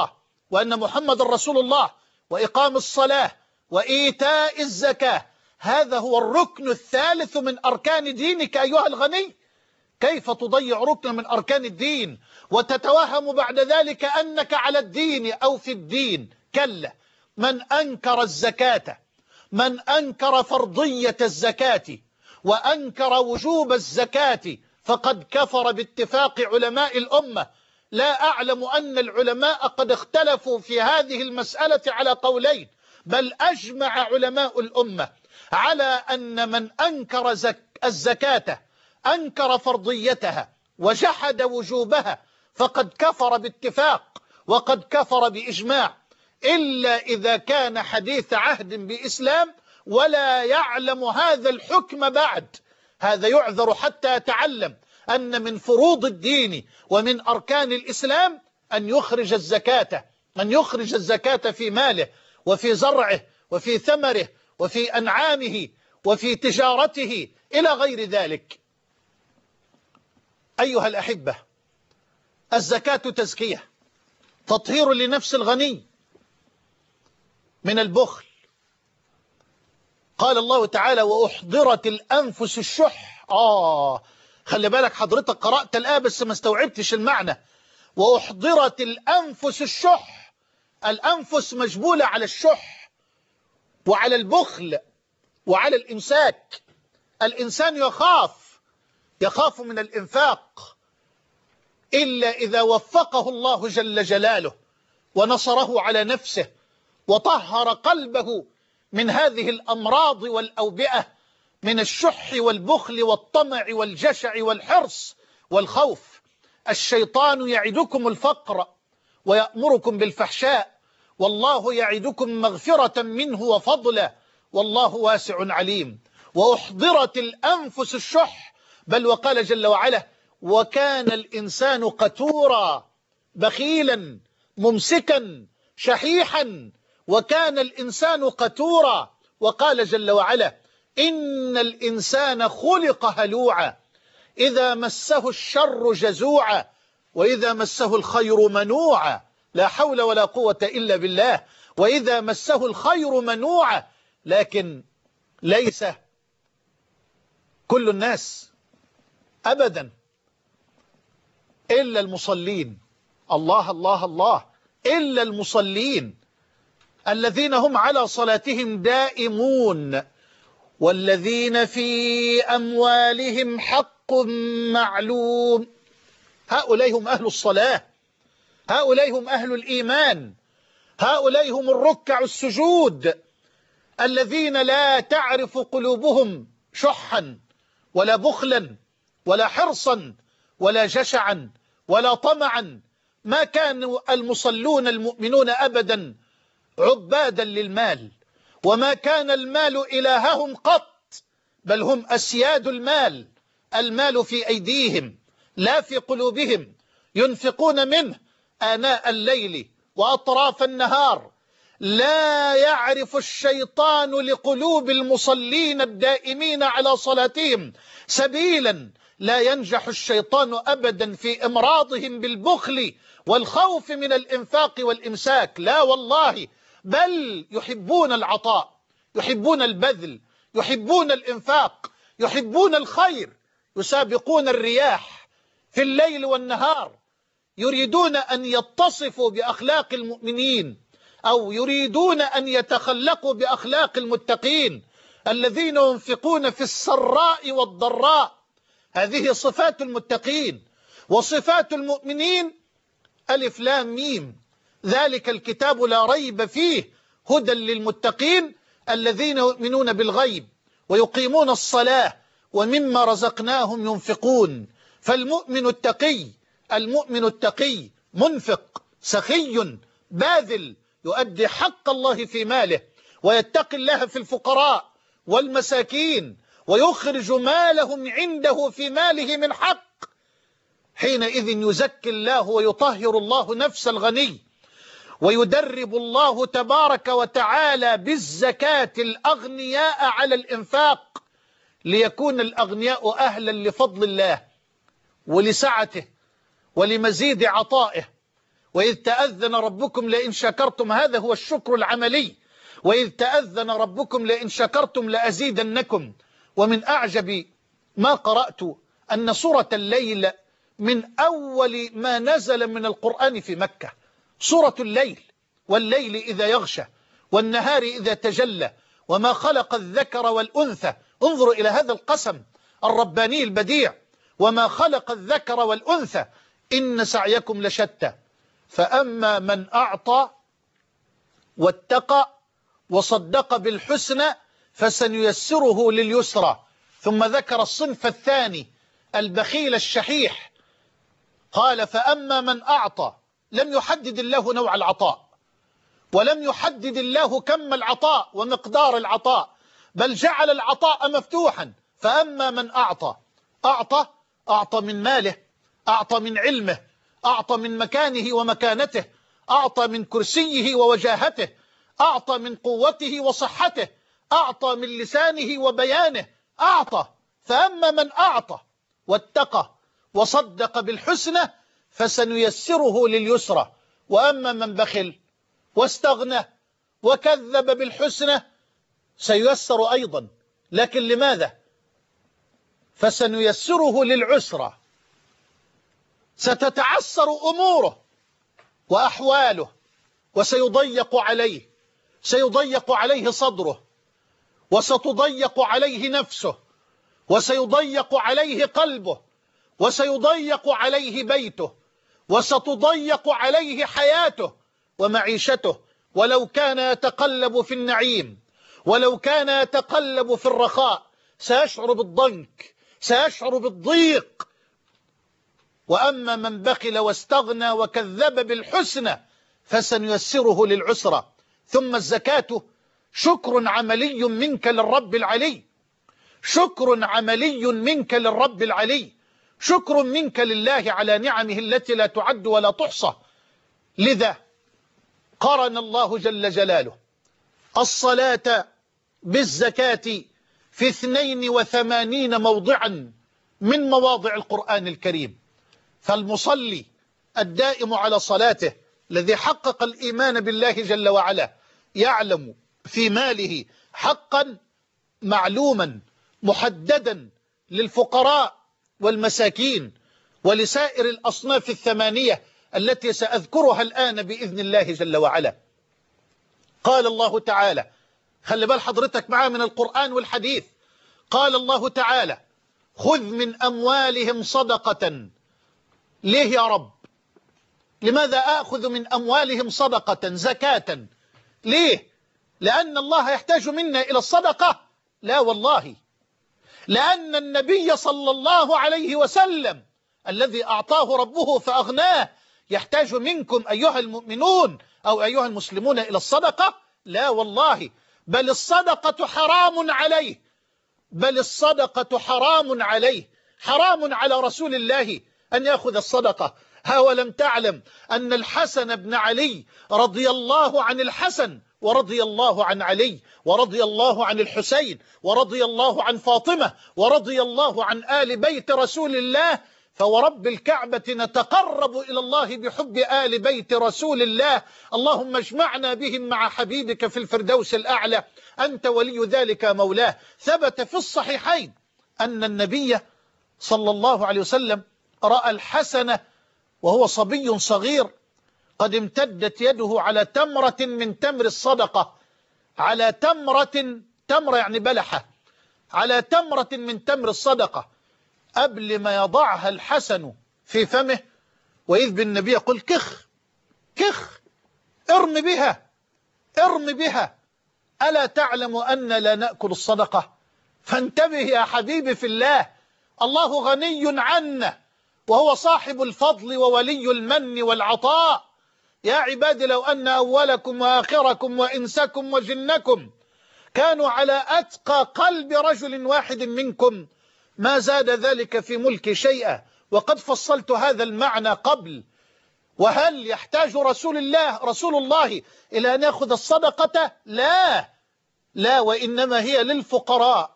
وأن محمد رسول الله، وإقام الصلاة، وإيتاء الزكاة. هذا هو الركن الثالث من أركان دينك أيها الغني. كيف تضيع ركن من أركان الدين وتتوهم بعد ذلك أنك على الدين أو في الدين؟ كلا. من أنكر الزكاة، من أنكر فرضية الزكاة وأنكر وجوب الزكاة فقد كفر باتفاق علماء الأمة. لا أعلم أن العلماء قد اختلفوا في هذه المسألة على قولين، بل أجمع علماء الأمة على أن من أنكر زك الزكاة أنكر فرضيتها وجحد وجوبها فقد كفر باتفاق وقد كفر بإجماع، إلا إذا كان حديث عهد بإسلام ولا يعلم هذا الحكم بعد. هذا يعذر حتى يتعلم أن من فروض الدين ومن أركان الإسلام أن يخرج الزكاة، أن يخرج الزكاة في ماله وفي زرعه وفي ثمره وفي أنعامه وفي تجارته إلى غير ذلك. أيها الأحبة، الزكاة تزكية، تطهير لنفس الغني من البخل. قال الله تعالى: وأحضرت الأنفس الشح. آه خلي بالك حضرتك قرأت الآية بس ما استوعبتش المعنى. وأحضرت الأنفس الشح، الأنفس مجبولة على الشح وعلى البخل وعلى الإمساك. الإنسان يخاف يخاف من الإنفاق إلا إذا وفقه الله جل جلاله ونصره على نفسه وطهر قلبه من هذه الأمراض والأوبئة، من الشح والبخل والطمع والجشع والحرص والخوف. الشيطان يعدكم الفقر ويأمركم بالفحشاء، والله يعدكم مغفرة منه وفضلا، والله واسع عليم. وأحضرت الأنفس الشح، بل وقال جل وعلا: وكان الإنسان قتورا، بخيلا ممسكا شحيحا، وكان الإنسان قتورا. وقال جل وعلا: إن الإنسان خلق هلوعا، إذا مسه الشر جزوعا، وإذا مسه الخير منوعا. لا حول ولا قوة إلا بالله. وإذا مسه الخير منوعا، لكن ليس كل الناس أبدا إلا المصلين. الله الله الله، إلا المصلين الذين هم على صلاتهم دائمون، والذين في أموالهم حق معلوم. هؤلاء هم أهل الصلاة، هؤلاء هم أهل الإيمان، هؤلاء هم الركع السجود، الذين لا تعرف قلوبهم شحا ولا بخلا ولا حرصا ولا جشعا ولا طمعا. ما كانوا المصلون المؤمنون أبدا عبادا للمال، وما كان المال إلههم قط، بل هم أسياد المال. المال في أيديهم لا في قلوبهم، ينفقون منه آناء الليل وأطراف النهار. لا يعرف الشيطان لقلوب المصلين الدائمين على صلاتهم سبيلا. لا ينجح الشيطان أبدا في إمراضهم بالبخل والخوف من الإنفاق والإمساك، لا والله، بل يحبون العطاء، يحبون البذل، يحبون الإنفاق، يحبون الخير، يسابقون الرياح في الليل والنهار، يريدون أن يتصفوا بأخلاق المؤمنين، أو يريدون أن يتخلقوا بأخلاق المتقين الذين ينفقون في السراء والضراء. هذه صفات المتقين. وصفات المؤمنين ألف لام ميم، ذلك الكتاب لا ريب فيه هدى للمتقين الذين يؤمنون بالغيب ويقيمون الصلاة ومما رزقناهم ينفقون. فالمؤمن التقي، المؤمن التقي منفق سخي باذل، يؤدي حق الله في ماله، ويتقي الله في الفقراء والمساكين، ويخرج مالهم عنده في ماله من حق. حينئذ يزكي الله ويطهر الله نفس الغني، ويدرب الله تبارك وتعالى بالزكاة الأغنياء على الإنفاق، ليكون الأغنياء أهلا لفضل الله ولسعته ولمزيد عطائه وإذ تأذن ربكم لئن شكرتم، هذا هو الشكر العملي. وإذ تأذن ربكم لئن شكرتم لأزيدنكم. ومن أعجب ما قرأت أن سورة الليل من أول ما نزل من القرآن في مكة، سورة الليل، والليل إذا يغشى والنهار إذا تجلى وما خلق الذكر والأنثى. انظروا إلى هذا القسم الرباني البديع، وما خلق الذكر والأنثى إن سعيكم لشتى. فأما من أعطى واتقى وصدق بالحسنى فسنيسره لليسرى. ثم ذكر الصنف الثاني البخيل الشحيح، قال فأما من أعطى، لم يحدد الله نوع العطاء، ولم يحدد الله كم العطاء ومقدار العطاء، بل جعل العطاء مفتوحا. فأما من أعطى، أعطى أعطى من ماله، أعطى من علمه، أعطى من مكانه ومكانته، أعطى من كرسيه ووجاهته، أعطى من قوته وصحته، أعطى من لسانه وبيانه، أعطى. فأما من أعطى واتقى وصدق بالحسنى فسنيسره لليسرى. وأما من بخل واستغنى وكذب بالحسنى سييسر أيضا، لكن لماذا؟ فسنيسره للعسرى، ستتعسر أموره وأحواله، وسيضيق عليه، سيضيق عليه صدره، وستضيق عليه نفسه، وسيضيق عليه قلبه، وسيضيق عليه بيته، وستضيق عليه حياته ومعيشته. ولو كان يتقلب في النعيم، ولو كان يتقلب في الرخاء، سيشعر بالضنك، سيشعر بالضيق. وأما من بخل واستغنى وكذب بالحسنى فسنيسره للعسرى. ثم الزكاة شكر عملي منك للرب العلي، شكر عملي منك للرب العلي، شكر منك لله على نعمه التي لا تعد ولا تحصى. لذا قرن الله جل جلاله الصلاة بالزكاة في اثنين وثمانين موضعا من مواضع القرآن الكريم. فالمصلي الدائم على صلاته الذي حقق الإيمان بالله جل وعلا يعلم في ماله حقا معلوما محددا للفقراء والمساكين ولسائر الأصناف الثمانية التي سأذكرها الآن بإذن الله جل وعلا. قال الله تعالى، خلي بال حضرتك معاه من القرآن والحديث، قال الله تعالى خذ من أموالهم صدقة. ليه يا رب؟ لماذا أخذ من أموالهم صدقة زكاة؟ ليه؟ لأن الله يحتاج منا إلى الصدقة؟ لا والله، لأن النبي صلى الله عليه وسلم الذي أعطاه ربه فأغناه يحتاج منكم أيها المؤمنون أو أيها المسلمون إلى الصدقة؟ لا والله، بل الصدقة حرام عليه، بل الصدقة حرام عليه، حرام على رسول الله أن يأخذ الصدقة. ها ولم تعلم أن الحسن بن علي رضي الله عن الحسن ورضي الله عن علي ورضي الله عن الحسين ورضي الله عن فاطمة ورضي الله عن آل بيت رسول الله، فورب الكعبة نتقرب إلى الله بحب آل بيت رسول الله. اللهم اجمعنا بهم مع حبيبك في الفردوس الأعلى، أنت ولي ذلك مولاه. ثبت في الصحيحين أن النبي صلى الله عليه وسلم رأى الحسن وهو صبي صغير قد امتدت يده على تمرة من تمر الصدقة، على تمرة، تمرة يعني بلحة، على تمرة من تمر الصدقة، قبل ما يضعها الحسن في فمه وإذ بالنبي يقول كخ كخ ارم بها ارم بها، ألا تعلم أن لا نأكل الصدقة؟ فانتبه يا حبيبي في الله، الله غني عنا وهو صاحب الفضل وولي المن والعطاء. يا عبادي لو أن أولكم وآخركم وإنسكم وجنكم كانوا على أتقى قلب رجل واحد منكم ما زاد ذلك في ملك شيئا. وقد فصلت هذا المعنى قبل. وهل يحتاج رسول الله رسول الله إلى أن يأخذ الصدقة؟ لا لا، وإنما هي للفقراء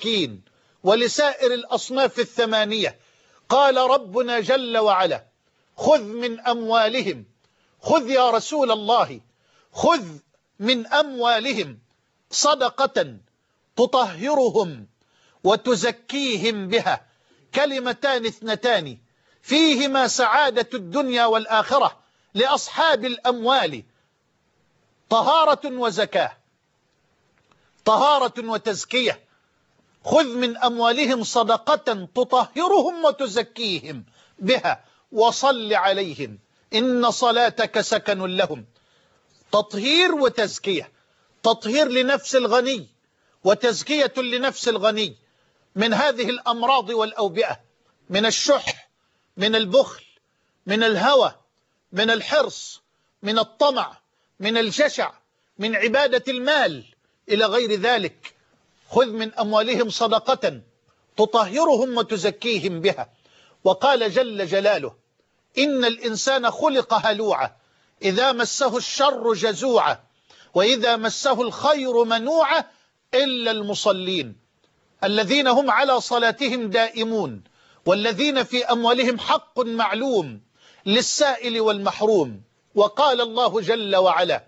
وللمساكين ولسائر الأصناف الثمانية. قال ربنا جل وعلا خذ من أموالهم، خذ يا رسول الله، خذ من أموالهم صدقة تطهرهم وتزكيهم بها. كلمتان اثنتان فيهما سعادة الدنيا والآخرة لأصحاب الأموال، طهارة وزكاة، طهارة وتزكية. خذ من أموالهم صدقة تطهرهم وتزكيهم بها وصل عليهم إن صلاتك سكن لهم. تطهير وتزكية، تطهير لنفس الغني وتزكية لنفس الغني من هذه الأمراض والأوبئة، من الشح، من البخل، من الهوى، من الحرص، من الطمع، من الجشع، من عبادة المال إلى غير ذلك. خذ من أموالهم صدقة تطهرهم وتزكيهم بها. وقال جل جلاله إن الإنسان خلق هلوعا إذا مسه الشر جزوعا وإذا مسه الخير منوعا إلا المصلين الذين هم على صلاتهم دائمون والذين في أموالهم حق معلوم للسائل والمحروم. وقال الله جل وعلا،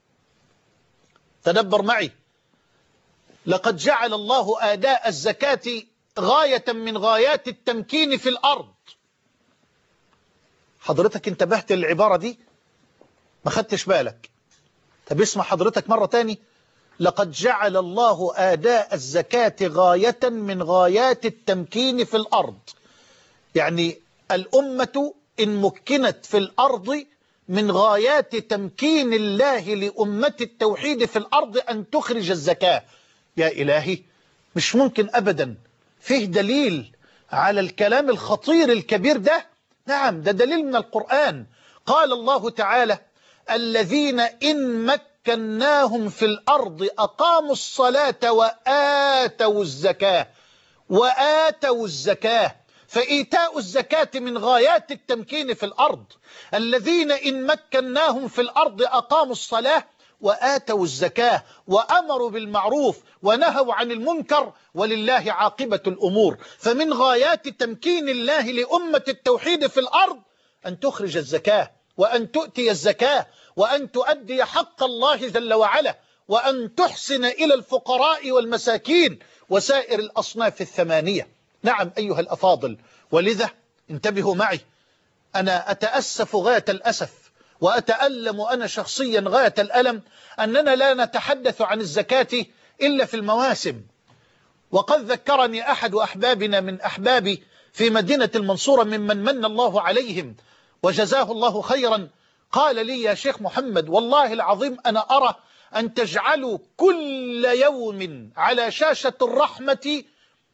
تدبر معي، لقد جعل الله آداء الزكاة غاية من غايات التمكين في الأرض. حضرتك انتبهت للعبارة دي؟ ما خدتش بالك؟ طب اسمع حضرتك مرة تاني، لقد جعل الله آداء الزكاة غاية من غايات التمكين في الأرض. يعني الأمة إن مكنت في الأرض من غايات تمكين الله لأمة التوحيد في الأرض أن تخرج الزكاة. يا إلهي، مش ممكن أبدا. فيه دليل على الكلام الخطير الكبير ده؟ نعم، ده دليل من القرآن. قال الله تعالى الذين إن مكناهم في الأرض أقاموا الصلاة وآتوا الزكاة. وآتوا الزكاة، فإيتاء الزكاة من غايات التمكين في الأرض. الذين إن مكناهم في الأرض أقاموا الصلاة وآتوا الزكاة وأمروا بالمعروف ونهوا عن المنكر ولله عاقبة الأمور. فمن غايات تمكين الله لأمة التوحيد في الأرض أن تخرج الزكاة وأن تؤتي الزكاة وأن تؤدي حق الله جل وعلا وأن تحسن إلى الفقراء والمساكين وسائر الأصناف الثمانية. نعم أيها الأفاضل، ولذا انتبهوا معي، أنا أتأسف غاية الأسف وأتألم أنا شخصيا غاية الألم أننا لا نتحدث عن الزكاة إلا في المواسم. وقد ذكرني أحد أحبابنا من أحبابي في مدينة المنصورة ممن من الله عليهم وجزاه الله خيرا، قال لي يا شيخ محمد والله العظيم أنا أرى أن تجعلوا كل يوم على شاشة الرحمة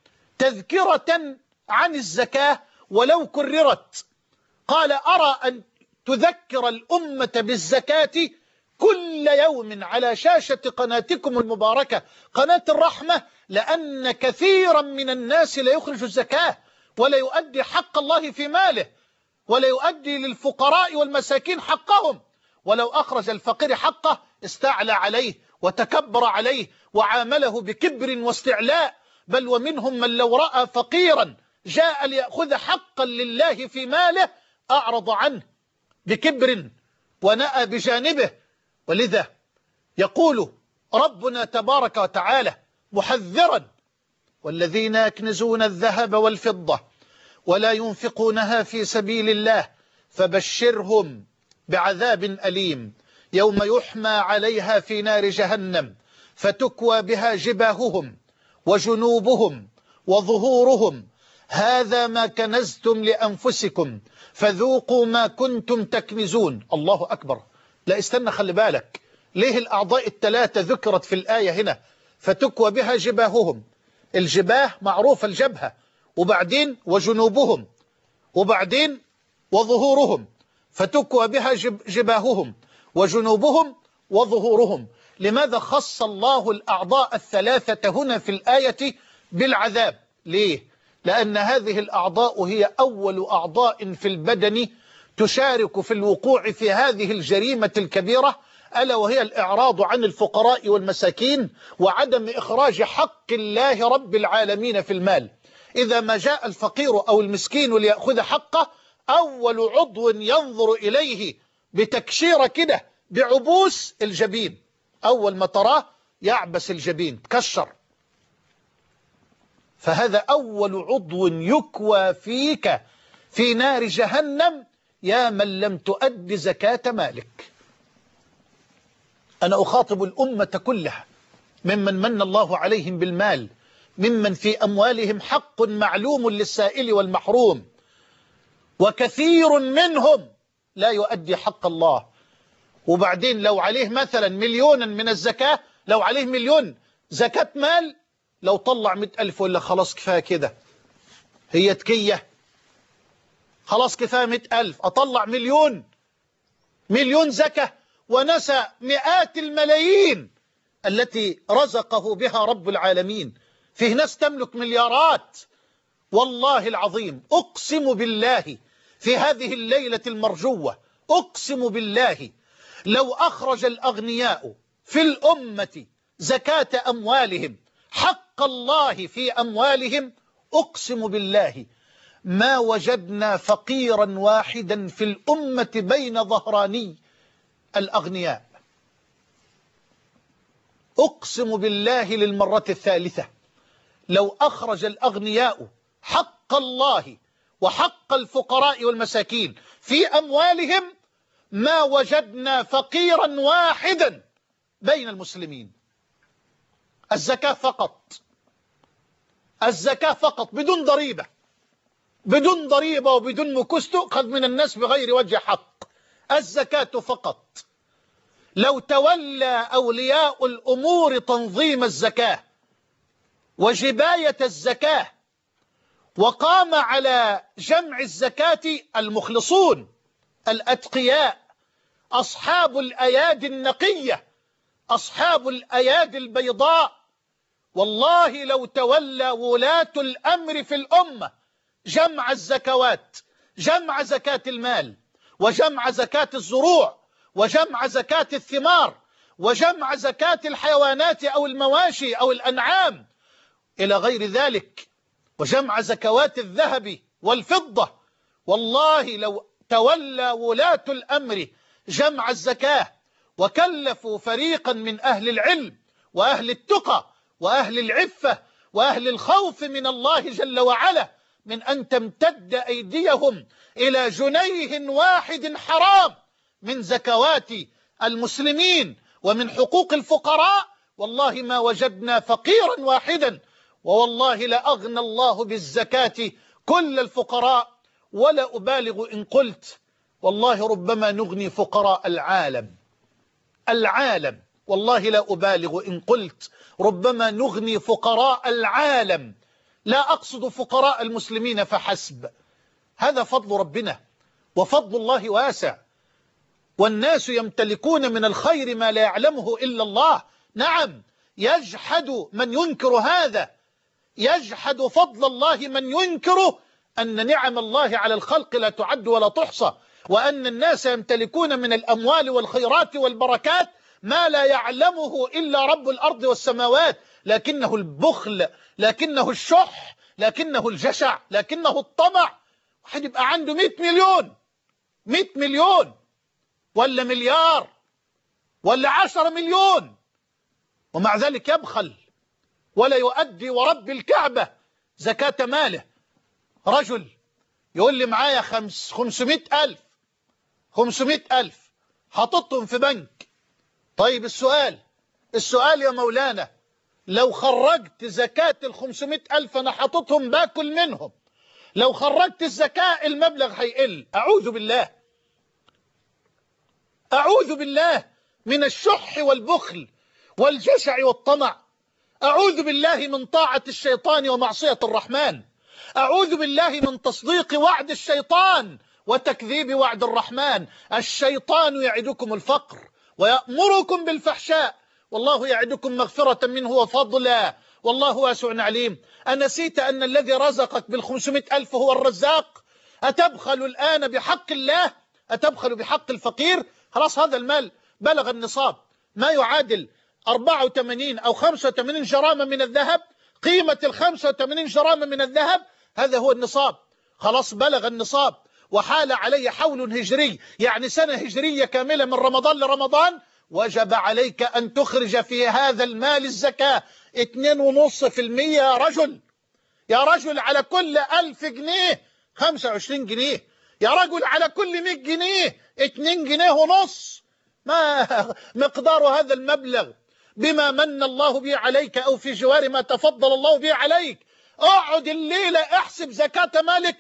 تذكرة عن الزكاة ولو كررت. قال أرى أن تذكر الأمة بالزكاة كل يوم على شاشة قناتكم المباركة قناة الرحمة، لأن كثيرا من الناس لا يخرج الزكاة ولا يؤدي حق الله في ماله ولا يؤدي للفقراء والمساكين حقهم. ولو أخرج الفقير حقه استعلى عليه وتكبر عليه وعامله بكبر واستعلاء. بل ومنهم من لو رأى فقيرا جاء ليأخذ حقا لله في ماله أعرض عنه بكبر ونأى بجانبه. ولذا يقول ربنا تبارك وتعالى محذرا والذين يكنزون الذهب والفضة ولا ينفقونها في سبيل الله فبشرهم بعذاب أليم يوم يحمى عليها في نار جهنم فتكوى بها جباههم وجنوبهم وظهورهم هذا ما كنزتم لأنفسكم فذوقوا ما كنتم تكنزون. الله أكبر. لا استنى، خلي بالك، ليه الأعضاء الثلاثة ذكرت في الآية هنا؟ فتكوى بها جباههم، الجباه معروف الجبهة، وبعدين وجنوبهم، وبعدين وظهورهم، فتكوى بها جباههم وجنوبهم وظهورهم. لماذا خص الله الأعضاء الثلاثة هنا في الآية بالعذاب؟ ليه؟ لأن هذه الأعضاء هي أول أعضاء في البدن تشارك في الوقوع في هذه الجريمة الكبيرة، ألا وهي الإعراض عن الفقراء والمساكين وعدم إخراج حق الله رب العالمين في المال. إذا ما جاء الفقير أو المسكين ليأخذ حقه أول عضو ينظر إليه بتكشيرة كده بعبوس الجبين، أول ما تراه يعبس الجبين تكشر. فهذا أول عضو يكوى فيك في نار جهنم يا من لم تؤد زكاة مالك. أنا أخاطب الأمة كلها، ممن من الله عليهم بالمال، ممن في أموالهم حق معلوم للسائل والمحروم، وكثير منهم لا يؤدي حق الله. وبعدين لو عليه مثلا مليونا من الزكاة، لو عليه مليون زكاة مال، لو طلع مئة ألف ولا خلاص كفاية كده، هي تكية، خلاص كفاية مئة ألف، أطلع مليون مليون زكاة ونسى مئات الملايين التي رزقه بها رب العالمين. فيه ناس تملك مليارات. والله العظيم أقسم بالله في هذه الليلة المرجوة، أقسم بالله لو أخرج الأغنياء في الأمة زكاة أموالهم حق الله في أموالهم، أقسم بالله ما وجدنا فقيرا واحدا في الأمة بين ظهراني الأغنياء. أقسم بالله للمرة الثالثة لو أخرج الأغنياء حق الله وحق الفقراء والمساكين في أموالهم ما وجدنا فقيرا واحدا بين المسلمين. الزكاة فقط، الزكاة فقط بدون ضريبة، بدون ضريبة وبدون مكوس تؤخذ من الناس بغير وجه حق، الزكاة فقط. لو تولى أولياء الأمور تنظيم الزكاة وجباية الزكاة وقام على جمع الزكاة المخلصون الأتقياء أصحاب الأيادي النقية أصحاب الأيادي البيضاء، والله لو تولى ولاة الأمر في الأمة جمع الزكوات، جمع زكاة المال وجمع زكاة الزروع وجمع زكاة الثمار وجمع زكاة الحيوانات أو المواشي أو الأنعام إلى غير ذلك، وجمع زكوات الذهب والفضة، والله لو تولى ولاة الأمر جمع الزكاة وكلفوا فريقا من أهل العلم وأهل التقى وأهل العفة وأهل الخوف من الله جل وعلا من أن تمتد أيديهم إلى جنيه واحد حرام من زكوات المسلمين ومن حقوق الفقراء، والله ما وجدنا فقيرا واحدا، ووالله لأغنى الله بالزكاة كل الفقراء. ولا أبالغ إن قلت والله ربما نغني فقراء العالم العالم والله لا أبالغ إن قلت ربما نغني فقراء العالم، لا أقصد فقراء المسلمين فحسب، هذا فضل ربنا وفضل الله واسع، والناس يمتلكون من الخير ما لا يعلمه إلا الله. نعم، يجحد من ينكر هذا، يجحد فضل الله من ينكر أن نعم الله على الخلق لا تعد ولا تحصى، وأن الناس يمتلكون من الأموال والخيرات والبركات ما لا يعلمه إلا رب الأرض والسماوات، لكنه البخل، لكنه الشح، لكنه الجشع، لكنه الطمع. واحد يبقى عنده مئة مليون مئة مليون ولا مليار ولا عشرة مليون ومع ذلك يبخل ولا يؤدي ورب الكعبة زكاة ماله. رجل يقول لي معايا خمس خمسمائة ألف خمسمائة ألف حطتهم في بنك. طيب السؤال السؤال يا مولانا، لو خرجت زكاة الخمسمائة ألف أنا حطتهم باكل منهم، لو خرجت الزكاة المبلغ هيقل. أعوذ بالله أعوذ بالله من الشح والبخل والجشع والطمع، أعوذ بالله من طاعة الشيطان ومعصية الرحمن، أعوذ بالله من تصديق وعد الشيطان وتكذيب وعد الرحمن. الشيطان يعدكم الفقر ويأمركم بالفحشاء والله يعدكم مغفرة منه وفضلا والله واسع عليم. أنسيت أن الذي رزقك بالخمسمائة ألف هو الرزاق؟ أتبخل الآن بحق الله؟ أتبخل بحق الفقير؟ خلاص هذا المال بلغ النصاب، ما يعادل أربعة وثمانين أو خمسة وثمانين جرامة من الذهب، قيمة ال خمسة وثمانين جرامة من الذهب هذا هو النصاب، خلاص بلغ النصاب. وحال علي حول هجري يعني سنة هجرية كاملة من رمضان لرمضان، وجب عليك أن تخرج في هذا المال الزكاة اتنين ونص في المية يا رجل. يا رجل على كل ألف جنيه خمسة وعشرين جنيه، يا رجل على كل مئة جنيه اتنين جنيه ونص. ما مقدار هذا المبلغ بما من الله به عليك أو في جوار ما تفضل الله به عليك؟ اقعد الليلة احسب زكاة مالك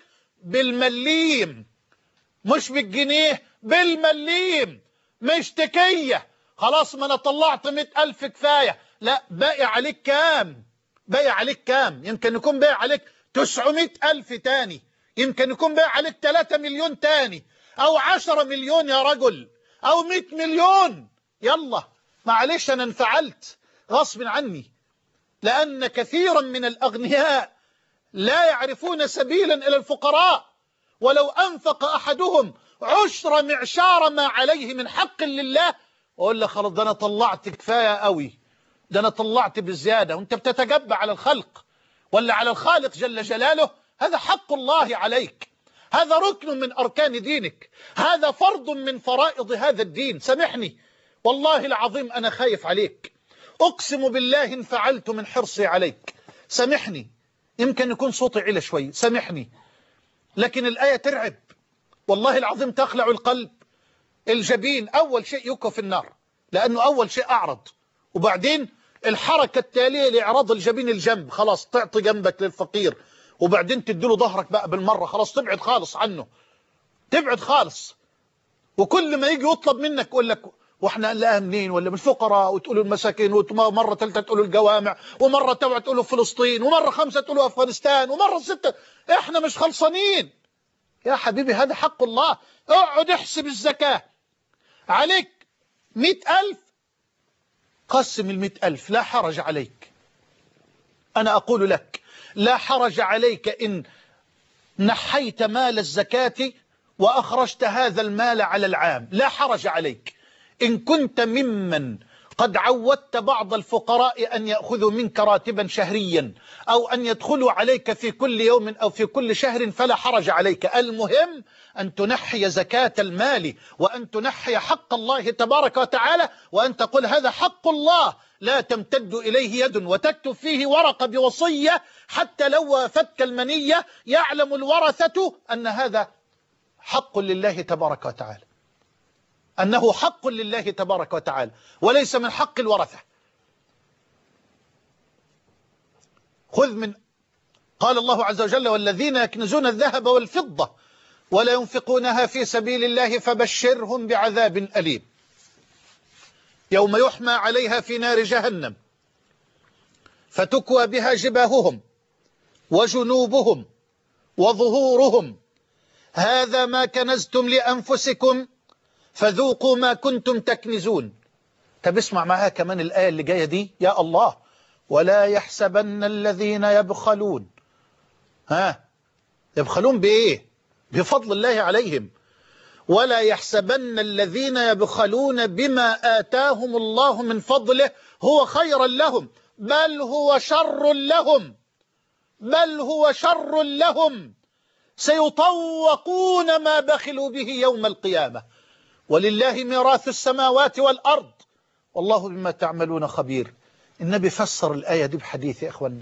بالمليم، مش بالجنيه، بالمليم. مش تكية خلاص ما انا طلعت مئة ألف كفاية، لا، باقي عليك كام؟ باقي عليك كام؟ يمكن يكون باقي عليك تسعمائة ألف تاني، يمكن يكون باقي عليك ثلاثة مليون تاني، أو عشرة مليون يا رجل، أو مئة مليون. يلا معلش أنا انفعلت غصب عني، لأن كثيرا من الأغنياء لا يعرفون سبيلا إلى الفقراء. ولو أنفق أحدهم عشر معشار ما عليه من حق لله، أقول لك خلاص ده أنا طلعت كفاية قوي، ده أنا طلعت بالزيادة. وأنت بتتجبى على الخلق ولا على الخالق جل جلاله؟ هذا حق الله عليك، هذا ركن من أركان دينك، هذا فرض من فرائض هذا الدين. سامحني والله العظيم أنا خايف عليك، أقسم بالله إن فعلت من حرصي عليك. سامحني، يمكن يكون صوتي عالي شوي، سامحني، لكن الآية ترعب والله العظيم، تخلع القلب. الجبين أول شيء يكوى في النار، لأنه أول شيء أعرض، وبعدين الحركة التالية لإعراض الجبين الجنب، خلاص تعطي جنبك للفقير، وبعدين تديله ظهرك بقى بالمرة، خلاص تبعد خالص عنه، تبعد خالص. وكل ما يجي يطلب منك يقول لك واحنا نلاقيها منين، ولا من الفقراء، وتقولوا المساكين، ومرة ثالثة تقولوا الجوامع، ومرة تبعد تقولوا فلسطين، ومرة خمسة تقولوا أفغانستان، ومرة ستة. احنا مش خلصانين يا حبيبي، هذا حق الله. اقعد احسب الزكاة عليك مئة ألف، قسم المئة ألف، لا حرج عليك. أنا أقول لك لا حرج عليك إن نحيت مال الزكاة وأخرجت هذا المال على العام، لا حرج عليك. إن كنت ممن قد عودت بعض الفقراء أن يأخذوا منك راتبا شهريا، أو أن يدخلوا عليك في كل يوم أو في كل شهر، فلا حرج عليك. المهم أن تنحي زكاة المال، وأن تنحي حق الله تبارك وتعالى، وأن تقول هذا حق الله لا تمتد إليه يد، وتكتب فيه ورقة بوصية، حتى لو وافتك المنية يعلم الورثة أن هذا حق لله تبارك وتعالى، أنه حق لله تبارك وتعالى وليس من حق الورثة. خذ من قال الله عز وجل والذين يكنزون الذهب والفضة ولا ينفقونها في سبيل الله فبشرهم بعذاب أليم يوم يحمى عليها في نار جهنم فتكوى بها جباههم وجنوبهم وظهورهم هذا ما كنزتم لأنفسكم فذوقوا ما كنتم تكنزون. طب اسمع معها كمان الآية اللي جاية دي، يا الله، ولا يحسبن الذين يبخلون. ها يبخلون بإيه؟ بفضل الله عليهم. ولا يحسبن الذين يبخلون بما آتاهم الله من فضله هو خيرا لهم بل هو شر لهم بل هو شر لهم سيطوقون ما بخلوا به يوم القيامة ولله ميراث السماوات والأرض والله بما تعملون خبير. النبي فسر الآية دي بحديث يا إخوانا.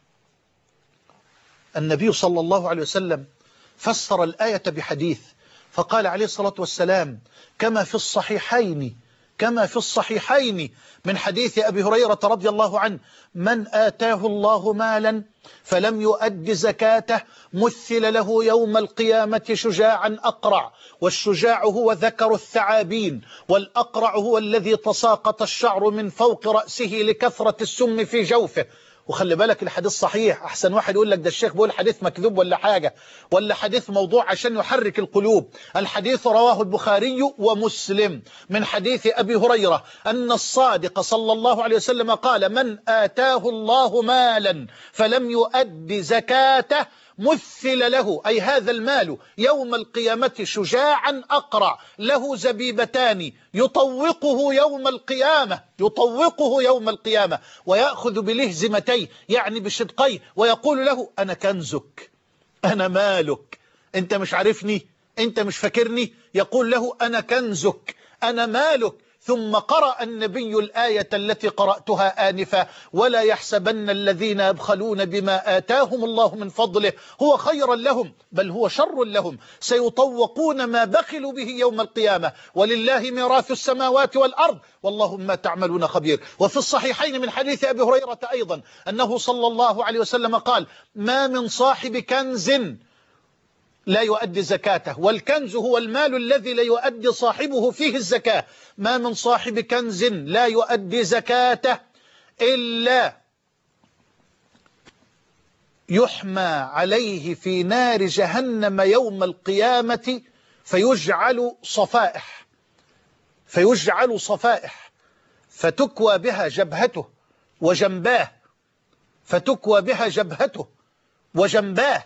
النبي صلى الله عليه وسلم فسر الآية بحديث فقال عليه الصلاة والسلام كما في الصحيحين كما في الصحيحين من حديث أبي هريرة رضي الله عنه من آتاه الله مالا فلم يؤد زكاته مثل له يوم القيامة شجاعا أقرع، والشجاع هو ذكر الثعابين، والأقرع هو الذي تساقط الشعر من فوق رأسه لكثرة السم في جوفه. وخلي بالك الحديث صحيح، أحسن واحد يقول لك ده الشيخ بيقول حديث مكذوب ولا حاجة ولا حديث موضوع عشان يحرك القلوب. الحديث رواه البخاري ومسلم من حديث أبي هريرة أن الصادق صلى الله عليه وسلم قال من آتاه الله مالا فلم يؤد زكاته مثل له أي هذا المال يوم القيامة شجاعا أقرع له زبيبتان يطوقه يوم القيامة يطوقه يوم القيامة ويأخذ بلهزمتيه يعني بشدقيه ويقول له أنا كنزك أنا مالك أنت مش عارفني أنت مش فاكرني؟ يقول له أنا كنزك، أنا مالك. ثم قرأ النبي الآية التي قرأتها آنفا: ولا يحسبن الذين يبخلون بما آتاهم الله من فضله هو خيرا لهم بل هو شر لهم، سيطوقون ما بخلوا به يوم القيامة، ولله ميراث السماوات والأرض والله ما تعملون خبير. وفي الصحيحين من حديث أبي هريرة أيضا أنه صلى الله عليه وسلم قال: ما من صاحب كنز لا يؤدي زكاته، والكنز هو المال الذي لا يؤدي صاحبه فيه الزكاة، ما من صاحب كنز لا يؤدي زكاته إلا يحمى عليه في نار جهنم يوم القيامة فيجعل صفائح فيجعل صفائح فتكوى بها جبهته وجنباه فتكوى بها جبهته وجنباه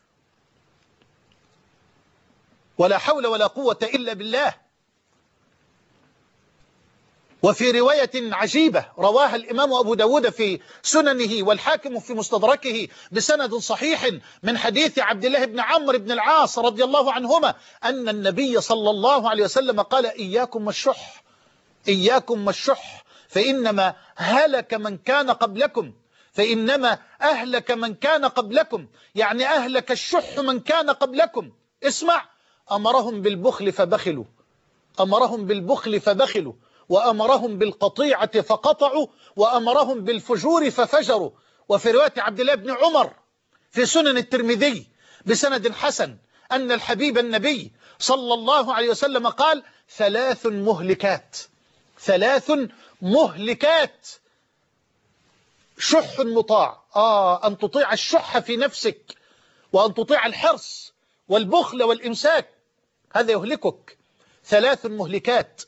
ولا حول ولا قوة إلا بالله. وفي رواية عجيبة رواها الإمام أبو داود في سننه والحاكم في مستدركه بسند صحيح من حديث عبد الله بن عمرو بن العاص رضي الله عنهما أن النبي صلى الله عليه وسلم قال: إياكم والشح إياكم والشح فإنما هلك من كان قبلكم فإنما أهلك من كان قبلكم يعني أهلك الشح من كان قبلكم. اسمع: أمرهم بالبخل فبخلوا أمرهم بالبخل فبخلوا وأمرهم بالقطيعة فقطعوا وأمرهم بالفجور ففجروا. وفي رواية عبد الله بن عمر في سنن الترمذي بسند حسن أن الحبيب النبي صلى الله عليه وسلم قال: ثلاث مهلكات ثلاث مهلكات شح مطاع. آه أن تطيع الشح في نفسك وأن تطيع الحرص والبخل والإمساك، هذا يهلكك. ثلاث مهلكات: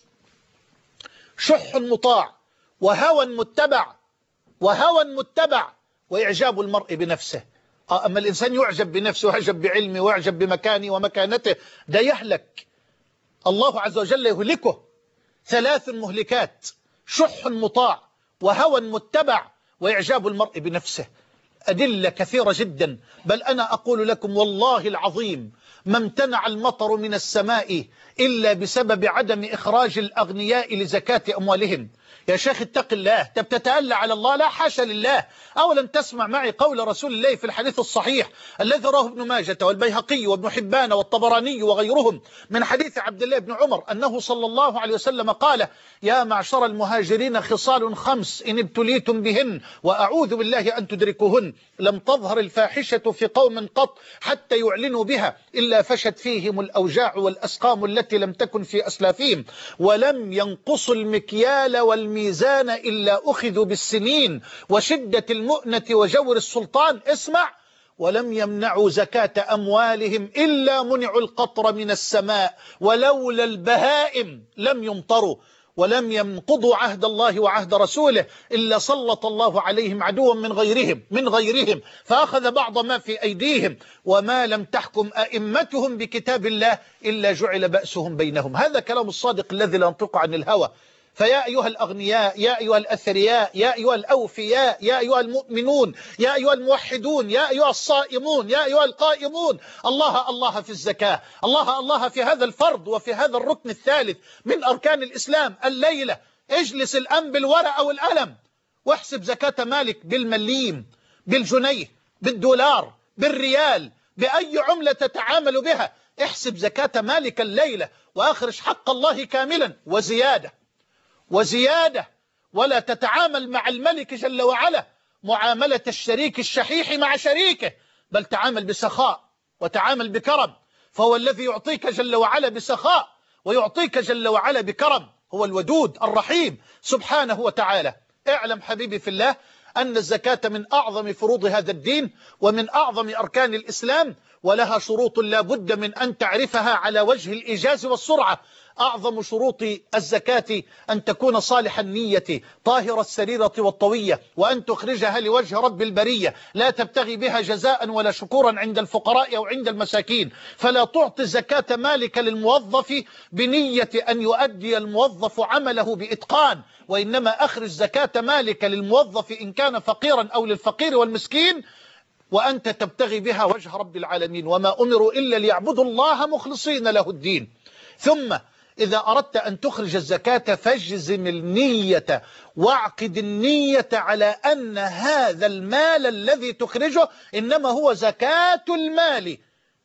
شح مطاع وهوى متبع وهوى متبع وإعجاب المرء بنفسه. آه أما الإنسان يعجب بنفسه ويعجب بعلمه ويعجب بمكانه ومكانته، ده يهلك، الله عز وجل يهلكه. ثلاث مهلكات: شح مطاع وهوى متبع وإعجاب المرء بنفسه. أدلة كثيرة جدا، بل أنا أقول لكم والله العظيم ما امتنع المطر من السماء إلا بسبب عدم إخراج الأغنياء لزكاة أموالهم. يا شيخ اتق الله، أنت بتتألى على الله؟ لا حاشا لله. أولا تسمع معي قول رسول الله في الحديث الصحيح الذي رواه ابن ماجة والبيهقي وابن حبان والطبراني وغيرهم من حديث عبد الله بن عمر أنه صلى الله عليه وسلم قال: يا معشر المهاجرين خصال خمس إن ابتليتم بهن وأعوذ بالله أن تدركوهن، لم تظهر الفاحشة في قوم قط حتى يعلنوا بها إلا فشت فيهم الأوجاع والأسقام التي لم تكن في أسلافهم، ولم ينقصوا المكيال والميزان إلا أخذوا بالسنين وشدة المؤنة وجور السلطان. اسمع: ولم يمنعوا زكاة أموالهم إلا منعوا القطر من السماء، ولولا البهائم لم يمطروا، ولم ينقضوا عهد الله وعهد رسوله إلا سلط الله عليهم عدوا من غيرهم من غيرهم فأخذ بعض ما في أيديهم، وما لم تحكم أئمتهم بكتاب الله إلا جعل بأسهم بينهم. هذا كلام الصادق الذي لا ينطق عن الهوى. فيا أيها الأغنياء، يا أيها الأثرياء، يا أيها الأوفياء، يا أيها المؤمنون، يا أيها الموحدون، يا أيها الصائمون، يا أيها القائمون، الله الله في الزكاة، الله الله في هذا الفرض وفي هذا الركن الثالث من أركان الإسلام. الليلة اجلس الآن بالورقة والقلم واحسب زكاة مالك بالمليم، بالجنيه، بالدولار، بالريال، بأي عملة تتعامل بها. احسب زكاة مالك الليلة وأخرج حق الله كاملا وزيادة وزيادة، ولا تتعامل مع الملك جل وعلا معاملة الشريك الشحيح مع شريكه، بل تعامل بسخاء وتعامل بكرم، فهو الذي يعطيك جل وعلا بسخاء ويعطيك جل وعلا بكرم، هو الودود الرحيم سبحانه وتعالى. اعلم حبيبي في الله أن الزكاة من أعظم فروض هذا الدين ومن أعظم أركان الإسلام، ولها شروط لا بد من أن تعرفها على وجه الإيجاز والسرعة. أعظم شروط الزكاة أن تكون صالح النية طاهر السريرة والطوية، وأن تخرجها لوجه رب البرية، لا تبتغي بها جزاء ولا شكورا عند الفقراء أو عند المساكين. فلا تعطي زكاة مالك للموظف بنية أن يؤدي الموظف عمله بإتقان، وإنما أخرج زكاة مالك للموظف إن كان فقيرا أو للفقير والمسكين وأنت تبتغي بها وجه رب العالمين، وما أمروا إلا ليعبدوا الله مخلصين له الدين. ثم إذا أردت أن تخرج الزكاة فاجزم النية واعقد النية على أن هذا المال الذي تخرجه إنما هو زكاة المال.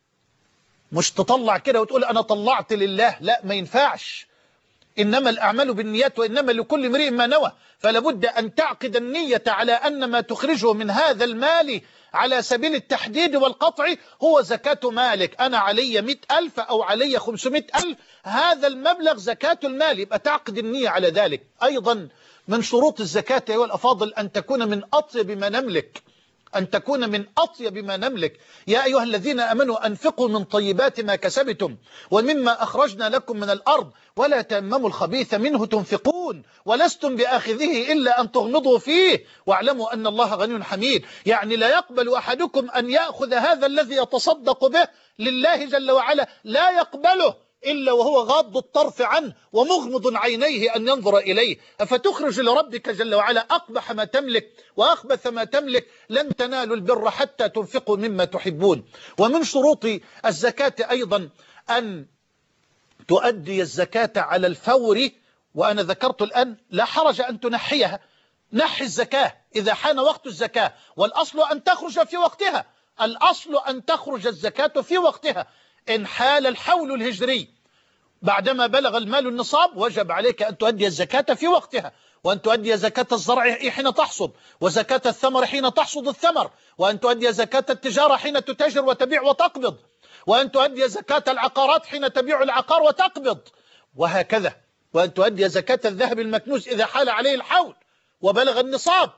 مش تطلع كده وتقول أنا طلعت لله، لا، ما ينفعش. إنما الأعمال بالنيات وإنما لكل امرئ ما نوى. فلا بد أن تعقد النية على أن ما تخرجه من هذا المال على سبيل التحديد والقطع هو زكاة مالك. أنا علي مئة ألف أو علي خمسمائة ألف، هذا المبلغ زكاة المال، يبقى تعقد النية على ذلك. أيضا من شروط الزكاة أيها الأفاضل أن تكون من أطيب ما نملك، أن تكون من أطيب ما نملك. يا أيها الذين آمنوا أنفقوا من طيبات ما كسبتم ومما أخرجنا لكم من الأرض ولا تيمموا الخبيث منه تنفقون ولستم بآخذه إلا أن تغمضوا فيه واعلموا أن الله غني حميد. يعني لا يقبل أحدكم أن يأخذ هذا الذي يتصدق به لله جل وعلا، لا يقبله إلا وهو غاض الطرف عنه ومغمض عينيه أن ينظر إليه. أفتخرج لربك جل وعلا أقبح ما تملك وأخبث ما تملك؟ لن تنالوا البر حتى تنفقوا مما تحبون. ومن شروط الزكاة أيضا أن تؤدي الزكاة على الفور. وأنا ذكرت الآن لا حرج أن تنحيها، نحي الزكاة إذا حان وقت الزكاة، والأصل أن تخرج في وقتها، الأصل أن تخرج الزكاة في وقتها. إن حال الحول الهجري بعدما بلغ المال النصاب وجب عليك أن تؤدي الزكاة في وقتها، وأن تؤدي زكاة الزرع حين تحصد، وزكاة الثمر حين تحصد الثمر، وأن تؤدي زكاة التجارة حين تتاجر وتبيع وتقبض، وأن تؤدي زكاة العقارات حين تبيع العقار وتقبض، وهكذا. وأن تؤدي زكاة الذهب المكنوز إذا حال عليه الحول وبلغ النصاب.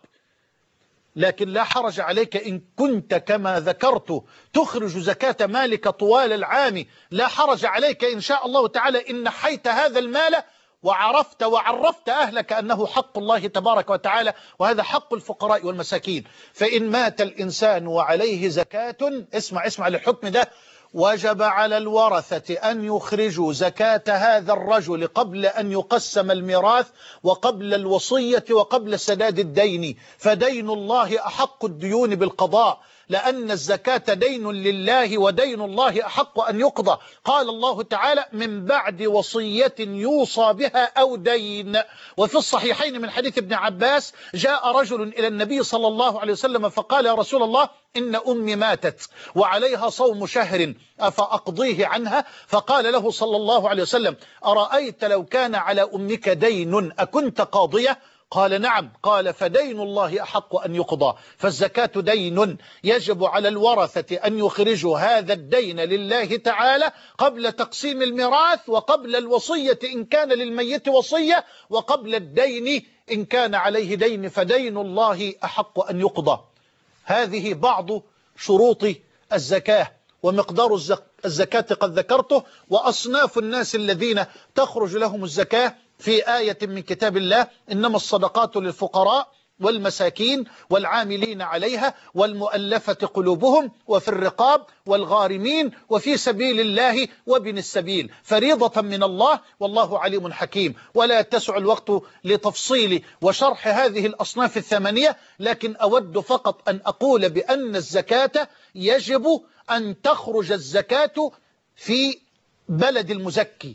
لكن لا حرج عليك إن كنت كما ذكرت تخرج زكاة مالك طوال العام، لا حرج عليك إن شاء الله تعالى إن نحيت هذا المال وعرفت وعرفت أهلك أنه حق الله تبارك وتعالى، وهذا حق الفقراء والمساكين. فإن مات الإنسان وعليه زكاة، اسمع اسمع للحكم ده، وجب على الورثة أن يخرجوا زكاة هذا الرجل قبل أن يقسم الميراث وقبل الوصية وقبل سداد الدين، فدين الله أحق الديون بالقضاء، لأن الزكاة دين لله ودين الله أحق أن يقضى. قال الله تعالى من بعد وصية يوصى بها أو دين. وفي الصحيحين من حديث ابن عباس جاء رجل إلى النبي صلى الله عليه وسلم فقال يا رسول الله إن أمي ماتت وعليها صوم شهر أفأقضيه عنها؟ فقال له صلى الله عليه وسلم أرأيت لو كان على أمك دين أكنت قاضية؟ قال نعم. قال فدين الله أحق أن يقضى. فالزكاة دين يجب على الورثة أن يخرجوا هذا الدين لله تعالى قبل تقسيم الميراث وقبل الوصية إن كان للميت وصية وقبل الدين إن كان عليه دين، فدين الله أحق أن يقضى. هذه بعض شروط الزكاة، ومقدار الزكاة قد ذكرته، وأصناف الناس الذين تخرج لهم الزكاة في آية من كتاب الله إنما الصدقات للفقراء والمساكين والعاملين عليها والمؤلفة قلوبهم وفي الرقاب والغارمين وفي سبيل الله وابن السبيل فريضة من الله والله عليم حكيم. ولا يتسع الوقت لتفصيل وشرح هذه الأصناف الثمانية، لكن أود فقط أن أقول بأن الزكاة يجب أن تخرج الزكاة في بلد المزكي.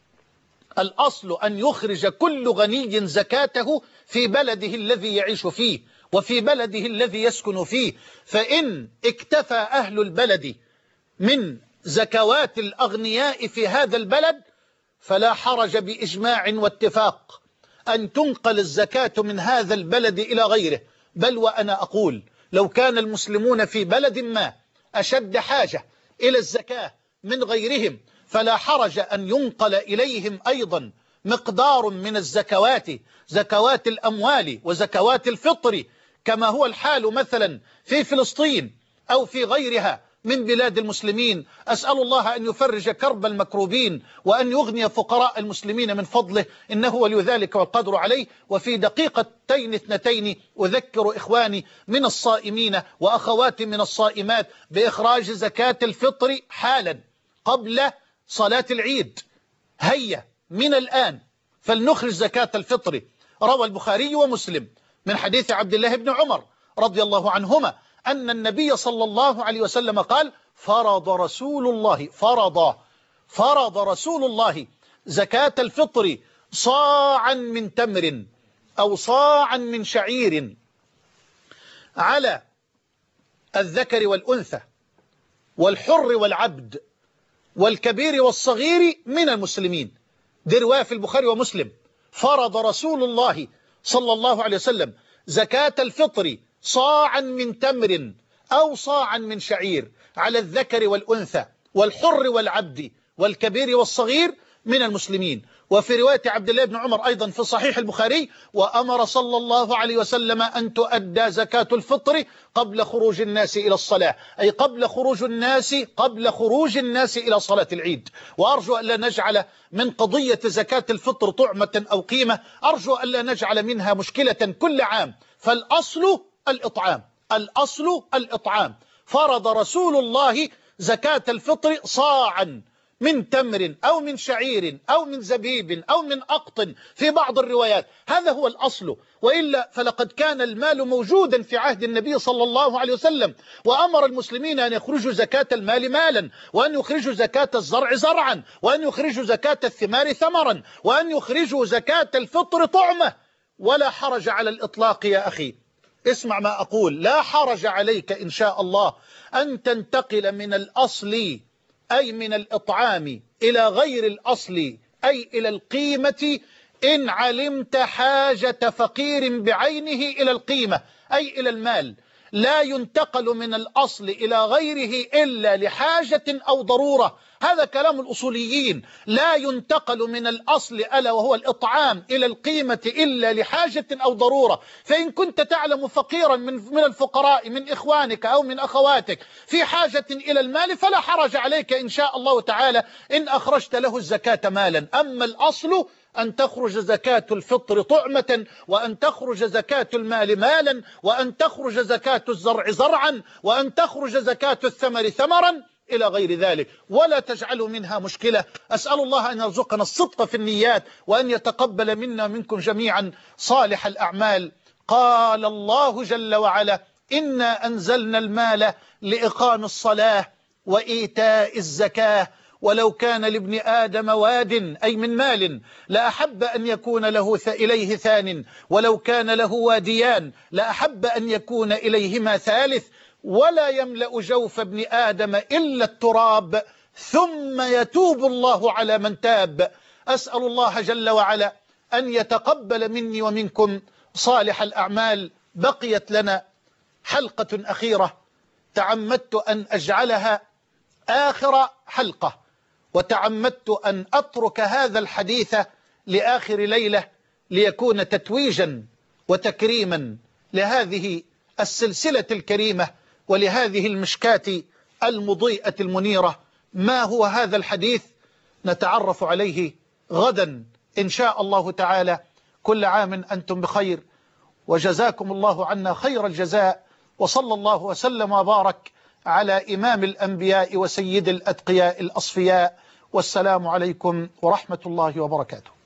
الأصل أن يخرج كل غني زكاته في بلده الذي يعيش فيه وفي بلده الذي يسكن فيه. فإن اكتفى أهل البلد من زكوات الأغنياء في هذا البلد فلا حرج بإجماع واتفاق أن تنقل الزكاة من هذا البلد إلى غيره. بل وأنا أقول لو كان المسلمون في بلد ما أشد حاجة إلى الزكاة من غيرهم فلا حرج أن ينقل إليهم أيضا مقدار من الزكوات، زكوات الأموال وزكوات الفطر، كما هو الحال مثلا في فلسطين أو في غيرها من بلاد المسلمين. أسأل الله أن يفرج كرب المكروبين وأن يغني فقراء المسلمين من فضله، إنه ولي ذلك والقدر عليه. وفي دقيقتين اثنتين أذكر إخواني من الصائمين وأخواتي من الصائمات بإخراج زكاة الفطر حالا قبل صلاة العيد. هيا من الآن فلنخرج زكاة الفطر. روى البخاري ومسلم من حديث عبد الله بن عمر رضي الله عنهما أن النبي صلى الله عليه وسلم قال فرض رسول الله فرض فرض رسول الله زكاة الفطر صاعا من تمر أو صاعا من شعير على الذكر والأنثى والحر والعبد والكبير والصغير من المسلمين. دي رواية في البخاري ومسلم. فرض رسول الله صلى الله عليه وسلم زكاة الفطر صاعا من تمر أو صاعا من شعير على الذكر والأنثى والحر والعبد والكبير والصغير من المسلمين. وفي رواية عبد الله بن عمر أيضا في صحيح البخاري وأمر صلى الله عليه وسلم أن تؤدى زكاة الفطر قبل خروج الناس إلى الصلاة، أي قبل خروج الناس قبل خروج الناس إلى صلاة العيد. وأرجو أن لا نجعل من قضية زكاة الفطر طعمة أو قيمة، أرجو أن لا نجعل منها مشكلة كل عام، فالأصل الإطعام، الأصل الإطعام. فرض رسول الله زكاة الفطر صاعا من تمر أو من شعير أو من زبيب أو من أقط في بعض الروايات، هذا هو الأصل. وإلا فلقد كان المال موجودا في عهد النبي صلى الله عليه وسلم، وأمر المسلمين أن يخرجوا زكاة المال مالا، وأن يخرجوا زكاة الزرع زرعا، وأن يخرجوا زكاة الثمار ثمرا، وأن يخرجوا زكاة الفطر طعمة. ولا حرج على الإطلاق يا أخي، اسمع ما أقول، لا حرج عليك إن شاء الله أن تنتقل من الأصل أي من الإطعام إلى غير الأصل أي إلى القيمة إن علمت حاجة فقير بعينه إلى القيمة أي إلى المال. لا ينتقل من الأصل إلى غيره إلا لحاجة أو ضرورة، هذا كلام الأصوليين. لا ينتقل من الأصل ألا وهو الإطعام إلى القيمة إلا لحاجة أو ضرورة. فإن كنت تعلم فقيرا من من الفقراء من إخوانك أو من أخواتك في حاجة إلى المال فلا حرج عليك إن شاء الله تعالى إن أخرجت له الزكاة مالا. أما الأصل أن تخرج زكاة الفطر طعمة، وأن تخرج زكاة المال مالا، وأن تخرج زكاة الزرع زرعا، وأن تخرج زكاة الثمر ثمرا إلى غير ذلك، ولا تجعلوا منها مشكلة. أسأل الله أن يرزقنا الصدق في النيات، وأن يتقبل منا منكم جميعا صالح الأعمال. قال الله جل وعلا إنا أنزلنا المال لإقام الصلاة وإيتاء الزكاة ولو كان لابن آدم واد أي من مال لأحب أن يكون له إليه ثان، ولو كان له واديان لأحب أن يكون إليهما ثالث، ولا يملأ جوف ابن آدم إلا التراب ثم يتوب الله على من تاب. أسأل الله جل وعلا أن يتقبل مني ومنكم صالح الأعمال. بقيت لنا حلقة أخيرة تعمدت أن أجعلها آخر حلقة، وتعمدت أن أترك هذا الحديث لآخر ليلة ليكون تتويجا وتكريما لهذه السلسلة الكريمة ولهذه المشكاة المضيئة المنيرة. ما هو هذا الحديث؟ نتعرف عليه غدا إن شاء الله تعالى. كل عام أنتم بخير، وجزاكم الله عنا خير الجزاء، وصلى الله وسلم وبارك على إمام الأنبياء وسيد الأتقياء الأصفياء. والسلام عليكم ورحمة الله وبركاته.